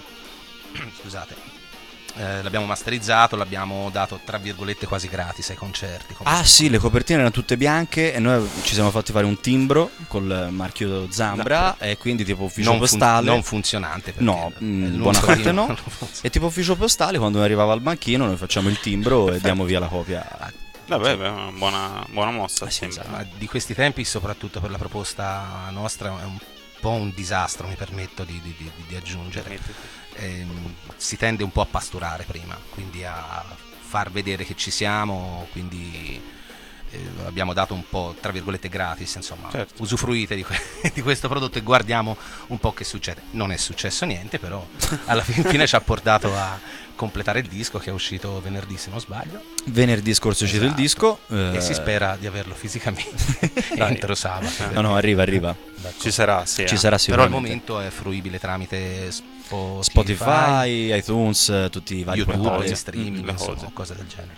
l'abbiamo masterizzato, l'abbiamo dato tra virgolette quasi gratis ai concerti. Sì, le copertine erano tutte bianche e noi ci siamo fatti fare un timbro col marchio Zambra e quindi tipo ufficio postale non funzionante buonanotte no. E tipo ufficio postale, quando arrivava al banchino noi facciamo il timbro e diamo via la copia. Vabbè, è una buona mossa. Ma di questi tempi, soprattutto per la proposta nostra, è un po' un disastro, mi permetto di aggiungere. Si tende un po' a pasturare prima, quindi a far vedere che ci siamo, quindi abbiamo dato un po' tra virgolette gratis, insomma, usufruite di questo prodotto e guardiamo un po' che succede. Non è successo niente, però alla fine ci ha portato a completare il disco, che è uscito venerdì se non sbaglio. Venerdì scorso è uscito il disco e si spera di averlo fisicamente entro sabato. No, arriva. Ci sarà sicuramente. Però al momento è fruibile tramite Spotify, iTunes, tutti i vari YouTube, streaming, cose del genere.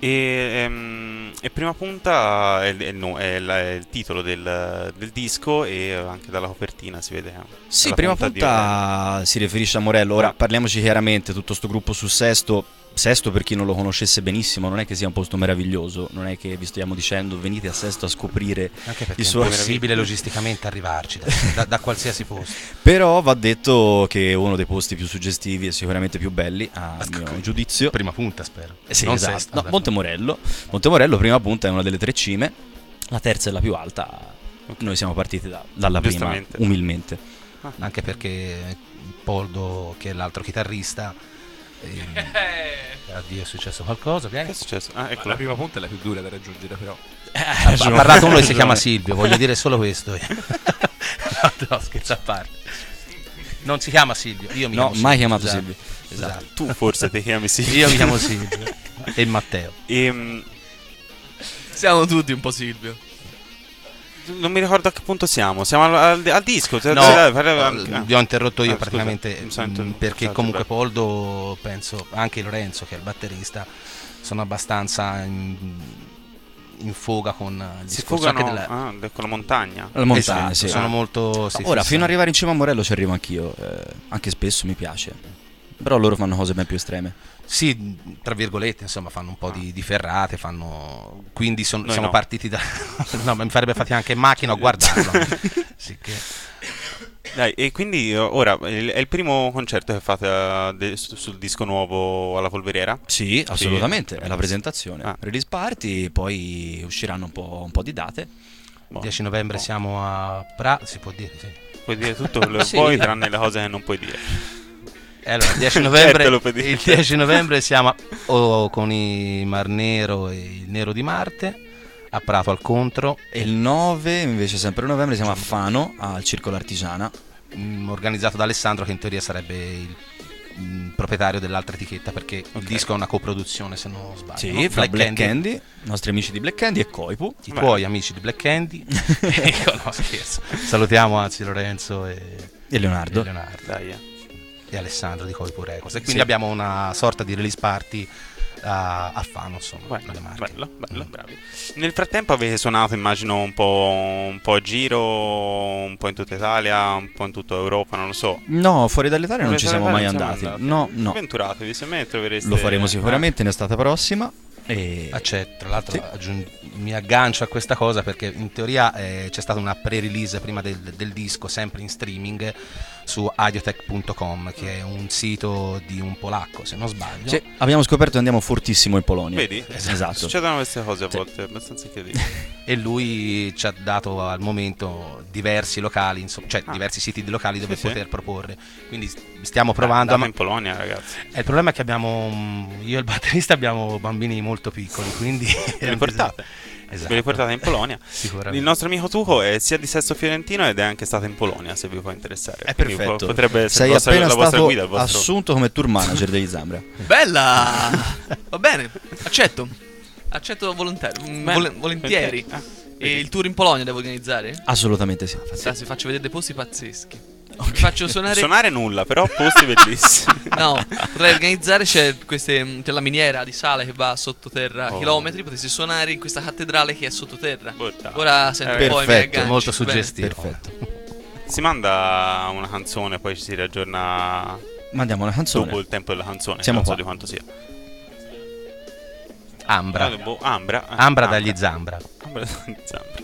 E prima punta è il titolo del disco, e anche dalla copertina si vede. Sì, prima punta si riferisce a Morello. Ora parliamoci chiaramente, tutto sto gruppo su Sesto, per chi non lo conoscesse benissimo, non è che sia un posto meraviglioso, non è che vi stiamo dicendo venite a Sesto a scoprire anche perché i suoi... è impossibile logisticamente arrivarci da qualsiasi posto. Però va detto che è uno dei posti più suggestivi e sicuramente più belli a mio giudizio. Prima punta, spero. Sì, non esatto. Sesto, no, Montemorello, prima punta, è una delle 3 cime, la terza è la più alta. Noi siamo partiti dalla prima, umilmente. Anche perché Poldo, che è l'altro chitarrista, Addio, è successo qualcosa? Vieni. Che è successo? Ecco. La prima punta è la più dura da raggiungere, però. Ha parlato uno che si chiama Silvio, voglio dire solo questo. No, scherzo a parte. Non si chiama Silvio, io mi chiamo Silvio. Mai chiamato esatto. Silvio. Esatto. Tu forse ti chiami Silvio. Io mi chiamo Silvio. E Matteo. Siamo tutti un po' Silvio. Non mi ricordo a che punto siamo. Siamo al disco. Vi ho interrotto io praticamente perché comunque Poldo, penso, anche Lorenzo che è il batterista, sono abbastanza in foga con il discorso anche con la montagna. La montagna, sì. Sono molto ora fino ad arrivare in cima a Morello ci arrivo anch'io, anche spesso mi piace. Però loro fanno cose ben più estreme. Sì, tra virgolette, insomma, fanno un po' di ferrate, quindi siamo partiti da no, ma mi farebbe fatica anche in macchina a guardarlo. Sì che... Dai, e quindi ora è il primo concerto che fate sul disco nuovo alla Polveriera? Sì, assolutamente, è la presentazione. Release party, poi usciranno un po' di date. 10 novembre siamo a si può dire, sì. Puoi dire tutto quello che vuoi, tranne le cose che non puoi dire. Allora, il 10 novembre, il 10 novembre siamo con i Mar Nero e il Nero di Marte a Prato al Contro. E il 9 invece, sempre novembre, siamo a Fano al Circolo Artigiana, organizzato da Alessandro, che in teoria sarebbe il proprietario dell'altra etichetta, perché il disco è una coproduzione, se non sbaglio. Sì, no? fra Black Candy, i nostri amici di Black Candy e Koipu, i tuoi amici di Black Candy. No, scherzo. Salutiamo anzi Lorenzo e Leonardo. Dai, e Alessandro di Koipu Records, e quindi abbiamo una sorta di release party a Fano, insomma. Bello, bravi. Nel frattempo avete suonato, immagino, un po' a giro, un po' in tutta Italia, un po' in tutta Europa, non lo so. No, fuori dall'Italia non ci siamo mai andati. No. Avventuratevi, se me trovereste. Lo faremo sicuramente in estate prossima. C'è, tra l'altro, mi aggancio a questa cosa perché in teoria c'è stata una pre-release prima del disco, sempre in streaming su audiotech.com, che è un sito di un polacco, se non sbaglio. Sì, abbiamo scoperto che andiamo fortissimo in Polonia. Vedi? Esatto. Succedono queste cose a volte, è abbastanza incredibile. E lui ci ha dato al momento diversi locali, insomma, diversi siti locali dove poter proporre. Quindi stiamo provando in Polonia, ragazzi. Il problema è che io e il batterista abbiamo bambini molto piccoli, quindi ve li portate. Esatto. Ve li portate in Polonia. Il nostro amico Tuco è sia di Sesto Fiorentino ed è anche stato in Polonia, se vi può interessare. È perfetto. Potrebbe essere Sei appena la vostra stato guida, assunto come tour manager degli Zambra. Bella! Va bene, accetto volentieri. E il tour in Polonia devo organizzare? Assolutamente sì. Sì, faccio vedere dei posti pazzeschi. Mi faccio suonare nulla, però posti bellissimi. No, potrei organizzare, c'è la miniera di sale che va sottoterra chilometri, potresti suonare in questa cattedrale che è sottoterra. Ora sento un po' i miei agganci. Molto suggestivo. Perfetto. Si manda una canzone, poi ci si riaggiorna. Mandiamo una canzone dopo il tempo della canzone. Siamo non qua. so di quanto sia. Ambra dagli Zambra. Ambra dagli Zambra.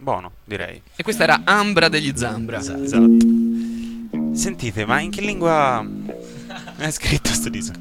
Buono, direi. E questa era Ambra degli Zambra. Esatto. Sentite, ma in che lingua è scritto sto disco?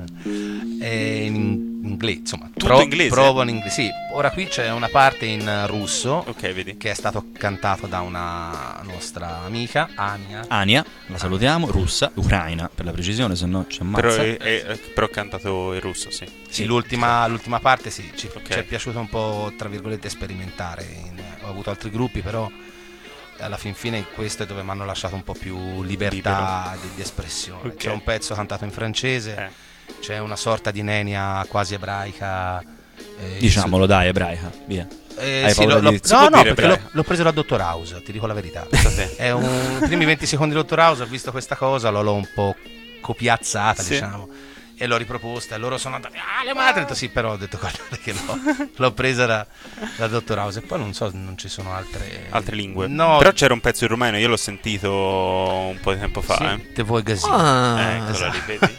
In inglese, insomma, tutto inglese? Provo in inglese. Sì, ora qui c'è una parte in russo, vedi, che è stato cantato da una nostra amica, Ania, la salutiamo, russa, ucraina per la precisione, se no ci ammazza. Però cantato in russo, sì. Sì, l'ultima parte sì, ci è piaciuto un po', tra virgolette, sperimentare. Ho avuto altri gruppi, però alla fin fine questo è dove mi hanno lasciato un po' più libertà di espressione. C'è un pezzo cantato in francese, c'è una sorta di nenia quasi ebraica. Diciamolo, dai, ebraica, via. Sì, perché l'ho preso da Dottor House, ti dico la verità. È i primi 20 secondi di Dottor House, ho visto questa cosa, l'ho un po' copiazzata, diciamo, e l'ho riproposta, e loro sono andati, le madri, ho detto sì, però ho detto guardate che l'ho presa da Dottor House, e poi non so, non ci sono altre lingue. No. Però c'era un pezzo in rumeno, io l'ho sentito un po' di tempo fa. Te vuoi gasì. Eccola lì, vedi?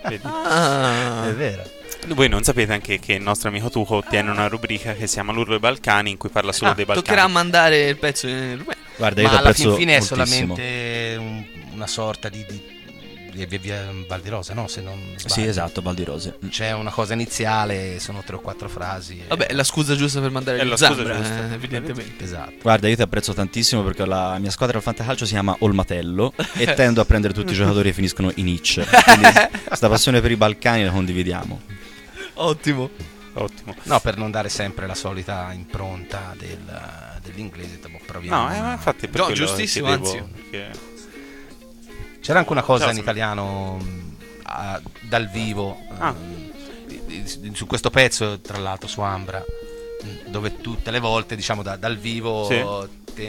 È vero. Voi non sapete anche che il nostro amico Tuco tiene una rubrica che si chiama L'Urlo dei Balcani, in cui parla solo dei Balcani. Toccherà mandare il pezzo in rumeno. Guarda, io ma alla fin fine è moltissimo. solamente una sorta di via Val di Rose, no? Se non sbaglio. Sì, esatto, Val di Rose. C'è una cosa iniziale, sono 3 o 4 frasi. Vabbè, è la scusa giusta per mandare il Zambra, evidentemente. Esatto. Guarda, io ti apprezzo tantissimo perché la mia squadra al fantacalcio si chiama Olmatello e tendo a prendere tutti i giocatori che finiscono in Itch. Quindi questa passione per i Balcani la condividiamo. Ottimo. No, per non dare sempre la solita impronta dell'inglese, proviamo. No, infatti per quello giustissimo, anzi. C'era anche una cosa in italiano dal vivo su questo pezzo, tra l'altro su Ambra, dove tutte le volte, diciamo, dal vivo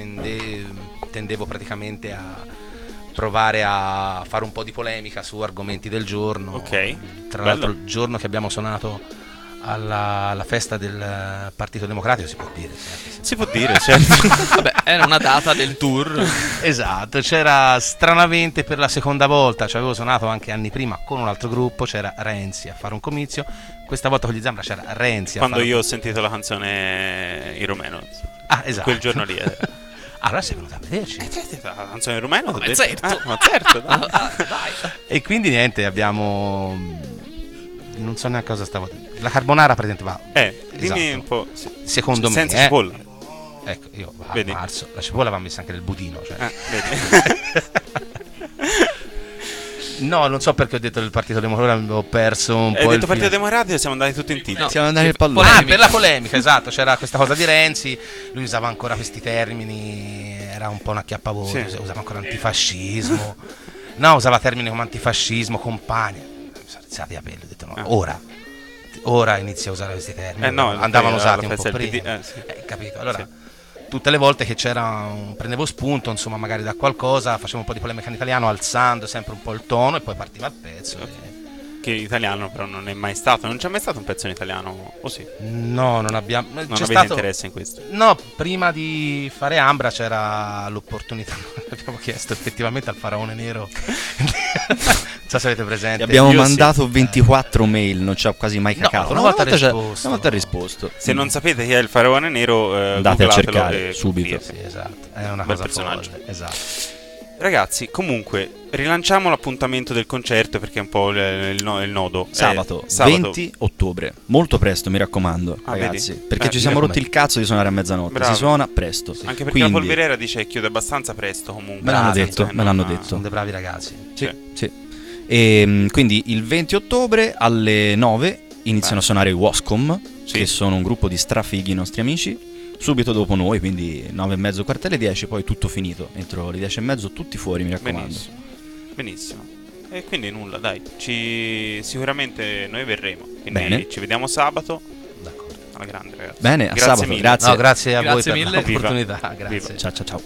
tendevo praticamente a provare a fare un po' di polemica su argomenti del giorno. Tra l'altro il giorno che abbiamo suonato alla festa del Partito Democratico, si può dire? Si può dire, certo. Vabbè, era una data del tour. Esatto, c'era stranamente per la seconda volta, ci avevo suonato anche anni prima con un altro gruppo, c'era Renzi a fare un comizio, questa volta con gli Zambra c'era Renzi quando io ho sentito la canzone in rumeno. Esatto. Quel giorno lì. Allora sei venuto a vederci. La canzone in rumeno? Ma certo. Ma certo, dai. E quindi niente, abbiamo... Non so neanche cosa stavo... La carbonara presentava... dimmi un po'. Secondo me... Senza cipolla. Ecco, io Vedi? marzo, la cipolla va messa anche nel budino, cioè. Vedi? No, non so perché ho detto del Partito Democratico, ho perso un po'. Hai detto Partito Democratico, siamo andati tutti in tiro. No, siamo andati nel pallone. Per la polemica, esatto, c'era questa cosa di Renzi, lui usava ancora questi termini, era un po' una acchiappavoce, usava ancora antifascismo. No, usava termini come antifascismo, compagni. Mi sono rizzati i capelli, ho detto no, ora inizia a usare questi termini. Andavano usati un po' prima. Capito? Allora, tutte le volte che prendevo spunto, insomma, magari da qualcosa, facevo un po' di polemica in italiano, alzando sempre un po' il tono, e poi partiva il pezzo. Che italiano però non è mai stato. Non c'è mai stato un pezzo in italiano, o sì? No, non abbiamo. Non avete interesse in questo? No, prima di fare Ambra c'era l'opportunità. Abbiamo chiesto effettivamente al Faraone Nero. Non so se avete presente. Abbiamo mandato 24 mail, non ci ha quasi mai cacato. Una volta ha risposto. Se non sapete chi è il Faraone Nero, andate a cercare subito. Sì, esatto. È una bel cosa personaggio. Esatto. Ragazzi, comunque, rilanciamo l'appuntamento del concerto perché è un po' il nodo. Sabato 20 ottobre, molto presto, mi raccomando, ragazzi. Vedi? Perché ci siamo rotti il cazzo di suonare a mezzanotte. Bravo. Si suona presto. Sì. Anche perché quindi... la Polverera dice che chiude abbastanza presto comunque. Me l'hanno detto. Sono dei bravi ragazzi. Sì. E quindi il 20 ottobre alle 9 iniziano a suonare i Wascom, che sono un gruppo di strafighi nostri amici. Subito dopo noi, quindi 9:30, quartelle 10, poi tutto finito. Entro le 10:30 tutti fuori, mi raccomando. Benissimo. E quindi nulla, dai. Sicuramente noi verremo. Quindi Bene. ci vediamo sabato. D'accordo. Alla grande, ragazzi. Bene, grazie sabato. mille. Grazie. No, grazie a voi per mille. l'opportunità. Viva. Grazie. Viva. Ciao.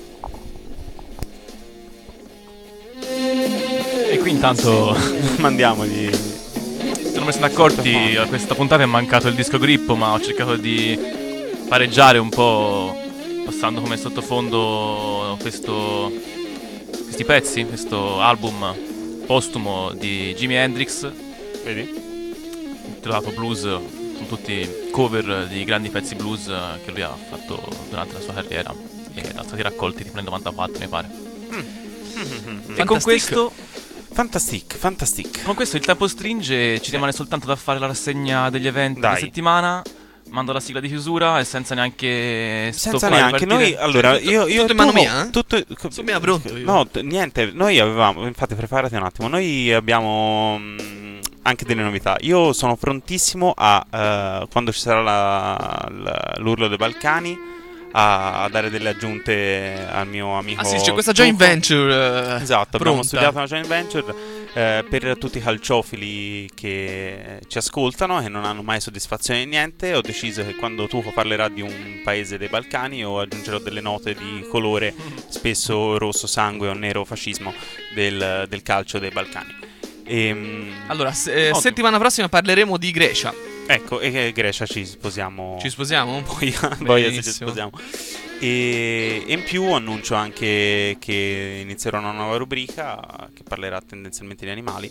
E qui intanto mandiamogli. Si sono messi d'accordi. A questa puntata è mancato il disco grippo, ma ho cercato di pareggiare un po', passando come sottofondo questi pezzi, questo album postumo di Jimi Hendrix, vedi? Intitolato Blues, con tutti cover di grandi pezzi blues che lui ha fatto durante la sua carriera. dato i raccolti nel 94 mi pare. E con questo Fantastic. Con questo il tempo stringe, ci rimane soltanto da fare la rassegna degli eventi della settimana. Mando la sigla di chiusura e senza neanche noi. Allora, io tutto in mano mia? Tutto sono pronto io. No, niente, noi avevamo, infatti preparati un attimo. Noi abbiamo anche delle novità. Io sono prontissimo a quando ci sarà l'Urlo dei Balcani a dare delle aggiunte al mio amico. Ah sì, c'è questa joint venture. Esatto, pronta. abbiamo studiato una joint venture per tutti i calciofili che ci ascoltano e non hanno mai soddisfazione di niente. Ho deciso che quando tu parlerà di un paese dei Balcani io aggiungerò delle note di colore, spesso rosso sangue o nero fascismo del calcio dei Balcani. Allora, settimana prossima parleremo di Grecia. Ecco, e Grecia ci sposiamo. Ci sposiamo? Poi ci sposiamo. E in più annuncio anche che inizierò una nuova rubrica che parlerà tendenzialmente di animali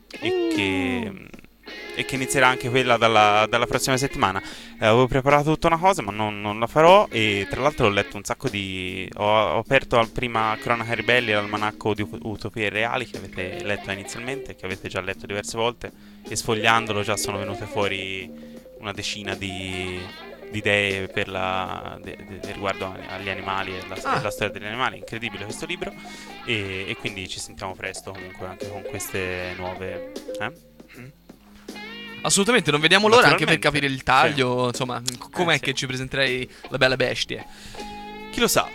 e che inizierà anche quella dalla prossima settimana. Avevo preparato tutta una cosa ma non la farò, e tra l'altro ho letto un sacco ho aperto la prima Cronaca Ribelli, l'almanacco di Utopie Reali che avete letto inizialmente, che avete già letto diverse volte, e sfogliandolo già sono venute fuori una decina di idee per riguardo agli animali e la storia degli animali. Incredibile questo libro, e quindi ci sentiamo presto comunque anche con queste nuove Assolutamente, non vediamo l'ora anche per capire il taglio, insomma, com'è che ci presenterei la bella bestia. Chi lo sa?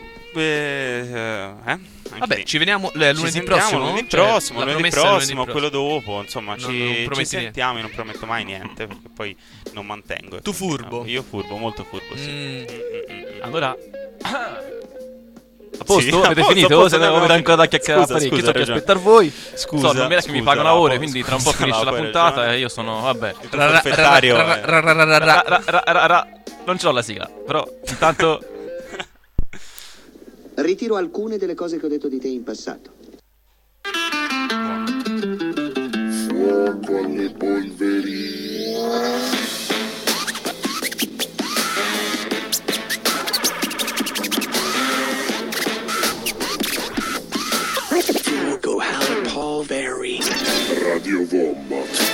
Vabbè, ci vediamo lunedì prossimo. Lunedì prossimo, quello dopo, insomma, ci sentiamo. Io non prometto mai niente perché poi non mantengo. Tu furbo? Io furbo, molto furbo, sì. Allora, a posto? Avete finito? Se ne avete ancora da chiacchierare parecchio, so che aspettar voi. Scusa, non mi che mi pagano a ore, quindi tra un po' finisce la puntata e io sono, vabbè, non ce l'ho la sigla, però intanto ritiro alcune delle cose che ho detto di te in passato. Fuoco alle polveri. Fuoco alle polveri. Radio Wombat.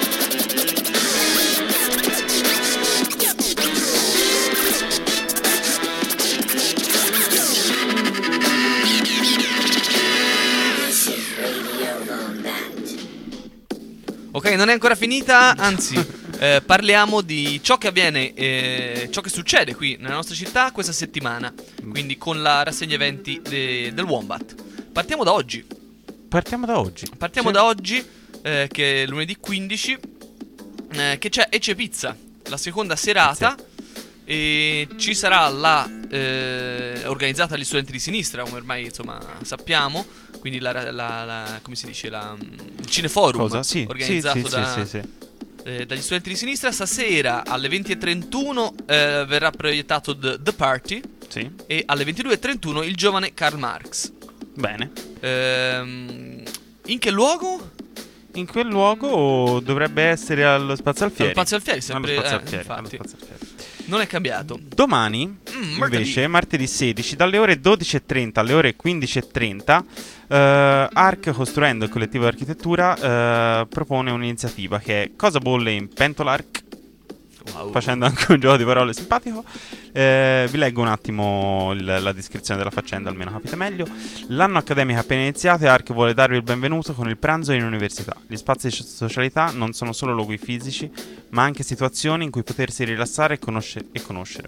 Ok, non è ancora finita, anzi parliamo di ciò che avviene, ciò che succede qui nella nostra città questa settimana, quindi con la rassegna eventi del Wombat. Partiamo da oggi, che è lunedì 15, che c'è Ecce Pizza, la seconda serata, e ci sarà organizzata dagli studenti di sinistra, come ormai insomma sappiamo. Quindi come si dice, il cineforum organizzato dagli studenti di sinistra. Stasera alle 20:31 verrà proiettato The Party, e alle 22:31 il giovane Karl Marx. Bene. In che luogo? In quel luogo dovrebbe essere allo Spazio Alfieri. Allo Spazio Alfieri, sempre. Infatti. Non è cambiato. Domani, invece, martedì 16, dalle ore 12:30 alle ore 15:30, ARC, costruendo il collettivo d'architettura, propone un'iniziativa che è Cosa bolle in Pentolarc? Wow. Facendo anche un gioco di parole simpatico. Vi leggo un attimo la descrizione della faccenda, almeno capite meglio. L'anno accademico è appena iniziato e ARC vuole darvi il benvenuto con il pranzo in università. Gli spazi di socialità non sono solo luoghi fisici, ma anche situazioni in cui potersi rilassare e conoscere.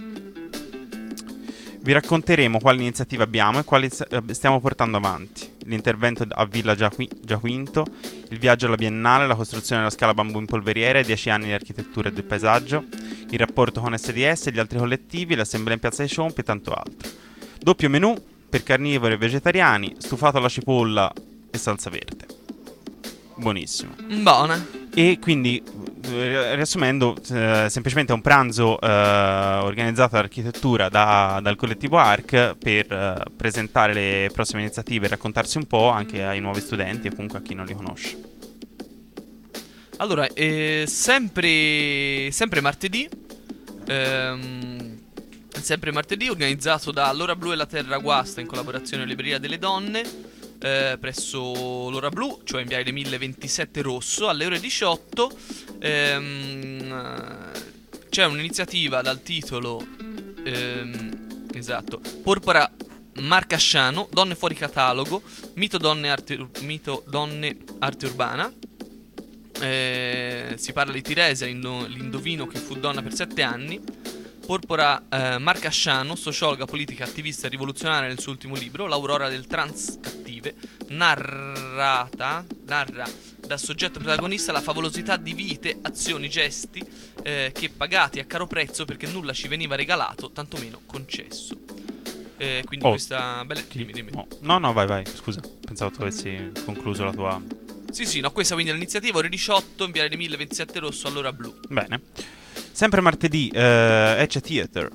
Vi racconteremo quali iniziative abbiamo e quali stiamo portando avanti. L'intervento a Villa Giaquinto, il viaggio alla Biennale, la costruzione della scala bambù in polveriera, 10 anni di architettura e del paesaggio, il rapporto con SDS e gli altri collettivi, l'assemblea in Piazza dei Ciompi e tanto altro. Doppio menù per carnivori e vegetariani, stufato alla cipolla e salsa verde. Buonissimo. Buona. E quindi, riassumendo, semplicemente è un pranzo organizzato dall'architettura dal collettivo ARC per presentare le prossime iniziative e raccontarsi un po' anche ai nuovi studenti e comunque a chi non li conosce. Allora, sempre martedì Sempre martedì, organizzato da L'Ora Blu e la Terra Guasta in collaborazione con Libreria delle Donne, presso L'Ora Blu, cioè in Viale dei 1027 Rosso, alle ore 18. C'è un'iniziativa dal titolo esatto, Porpora Marcasciano, Donne fuori catalogo, mito donne arte urbana. Si parla di Tiresia, l'indovino che fu donna per 7 anni. Porpora Marcasciano, sociologa, politica, attivista e rivoluzionaria, nel suo ultimo libro, L'Aurora del Trans Cattive, narra dal soggetto protagonista la favolosità di vite, azioni, gesti che pagati a caro prezzo perché nulla ci veniva regalato, tantomeno concesso. Quindi questa bella... Dimmi. No, vai, scusa, pensavo tu avessi concluso la tua... Sì, no, questa quindi è l'iniziativa, ore 18, in Viale dei 1027 Rosso, all'Ora Blu. Bene. Sempre martedì, Ecce Theater.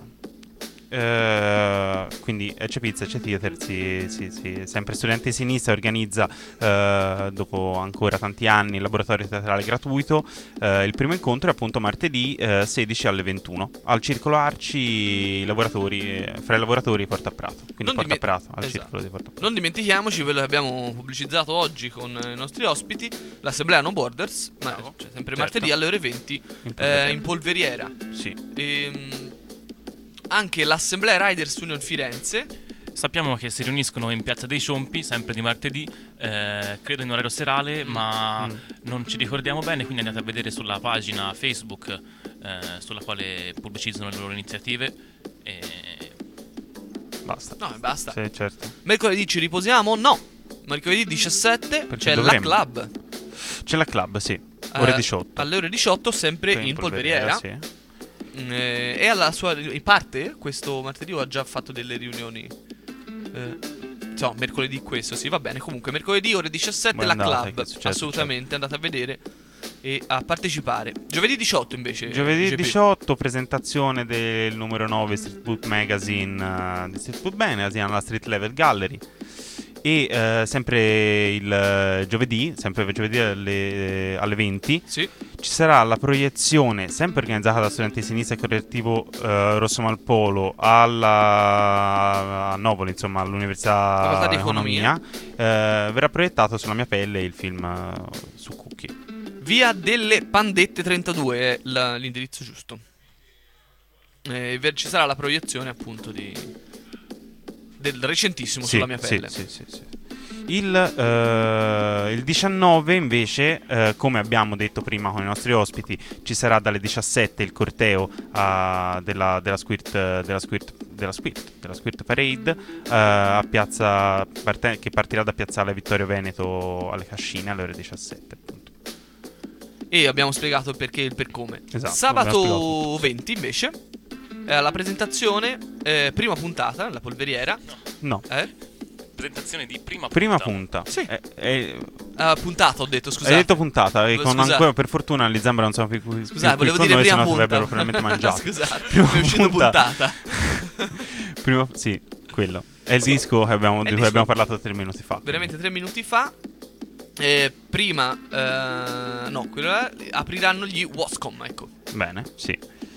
Quindi Ecce Pizza, Ecce Theater, sempre Studenti di Sinistra organizza, dopo ancora tanti anni, il laboratorio teatrale gratuito. Il primo incontro è appunto martedì 16 alle 21 al Circolo Arci, fra i lavoratori di Porta a Prato. Quindi Porta a Prato, al Circolo di Porta a Prato. Non dimentichiamoci quello che abbiamo pubblicizzato oggi con i nostri ospiti, l'Assemblea No Borders, sempre martedì alle ore 20 in Polveriera. Sì. Anche l'Assemblea Riders Union Firenze. Sappiamo che si riuniscono in Piazza dei Ciompi, sempre di martedì, credo in orario serale, ma non ci ricordiamo bene, quindi andate a vedere sulla pagina Facebook sulla quale pubblicizzano le loro iniziative e basta. No, basta. Sì, certo. Mercoledì ci riposiamo? No. Mercoledì 17 c'è la club. C'è la club, sì. Ore 18. Alle ore 18 sempre in Polveriera. Sì. E alla sua parte questo martedì ho già fatto delle riunioni. Mercoledì questo, sì, va bene. Comunque mercoledì ore 17 la club. Assolutamente, andate a vedere e a partecipare. Giovedì 18 invece. Giovedì 18 presentazione del numero 9 Street Boot Magazine di Street Boot Magazine alla Street Level Gallery. E sempre giovedì alle 20 sì, ci sarà la proiezione, sempre organizzata da Studenti di Sinistra e Collettivo Rosso Malpolo a Novoli, insomma all'Università di Economia. Verrà proiettato Sulla mia pelle il film su Cookie. Via delle Pandette 32 è l'indirizzo giusto. Ci sarà la proiezione appunto del recentissimo Sulla mia pelle. Sì. Il 19 invece, come abbiamo detto prima con i nostri ospiti, ci sarà dalle 17 il corteo della Squirt Parade a piazza che partirà da piazzale Vittorio Veneto alle Cascine alle ore 17 appunto. E abbiamo spiegato il perché e il per come. Esatto, sabato 20 invece la presentazione, prima puntata, la Polveriera. No. Presentazione di prima punta. Sì. Puntata ho detto, scusate. Hai detto puntata e con ancora per fortuna le zambre non sono più qui. Scusate, volevo dire prima punta. Avrebbero probabilmente mangiato. Scusate, è uscito puntata. Sì, quello. È il disco di cui abbiamo parlato 3 minuti fa. Veramente 3 minuti fa. Prima apriranno gli Wascom, ecco. Bene, sì.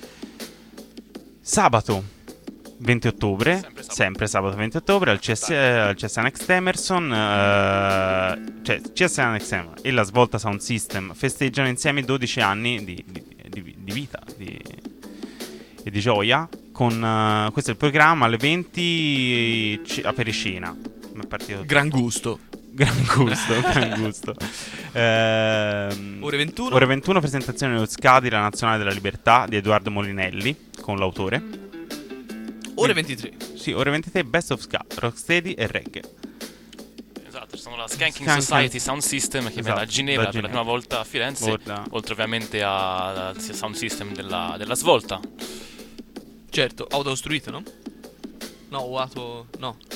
Sabato 20 ottobre, sempre sabato 20 ottobre al CS Next Emerson, cioè CS Next Emerson e la Svolta Sound System festeggiano insieme 12 anni di vita e di gioia con questo è il programma alle 20 a Periscina. Gran gusto. Ore 21 presentazione dello SCADI, la Nazionale della Libertà di Edoardo Molinelli con l'autore. Ore 23. Sì, ore 23 Best of Ska, Rocksteady e Reggae. Esatto, ci sono la Skanking Society Sound System che viene da Ginevra per la prima volta a Firenze, oltre ovviamente al Sound System della Svolta. Certo, autocostruito, no? Auto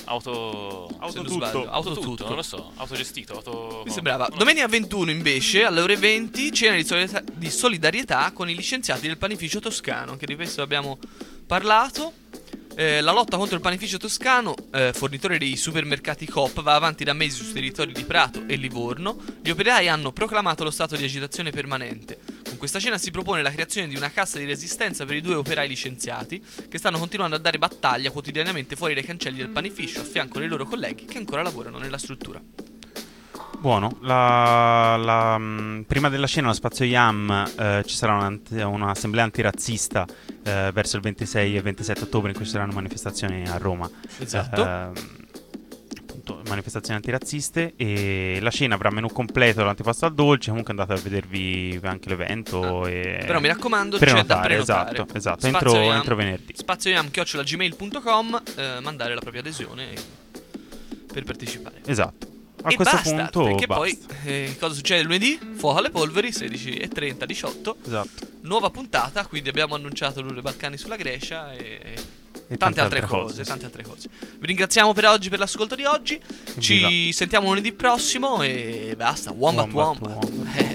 tutto, non lo so, autogestito, Mi sembrava. Domenica 21 invece, alle ore 20, cena di solidarietà con i licenziati del panificio toscano, che di questo abbiamo parlato. La lotta contro il panificio toscano, fornitore dei supermercati Coop, va avanti da mesi sui territori di Prato e Livorno. Gli operai hanno proclamato lo stato di agitazione permanente, con Questa cena si propone la creazione di una cassa di resistenza per i 2 operai licenziati che stanno continuando a dare battaglia quotidianamente fuori dai cancelli del panificio a fianco dei loro colleghi che ancora lavorano nella struttura. Buono, prima della cena allo Spazio Yam ci sarà un'assemblea antirazzista verso il 26 e 27 ottobre in cui ci saranno manifestazioni a Roma. Esatto. Manifestazioni antirazziste, e la cena avrà menù completo dall'antipasto al dolce. Comunque andate a vedervi anche l'evento però mi raccomando, c'è da prenotare. Esatto, entro venerdì. spazioyam@gmail.com, mandare la propria adesione per partecipare. Esatto. A e questo basta, punto perché basta. poi cosa succede lunedì? Fuoco alle polveri, 16:30, 18. Esatto. Nuova puntata, quindi abbiamo annunciato l'Ure Balcani sulla Grecia e tante altre cose. Vi ringraziamo per oggi, per l'ascolto di oggi. Ci sentiamo lunedì prossimo e basta. Wombat.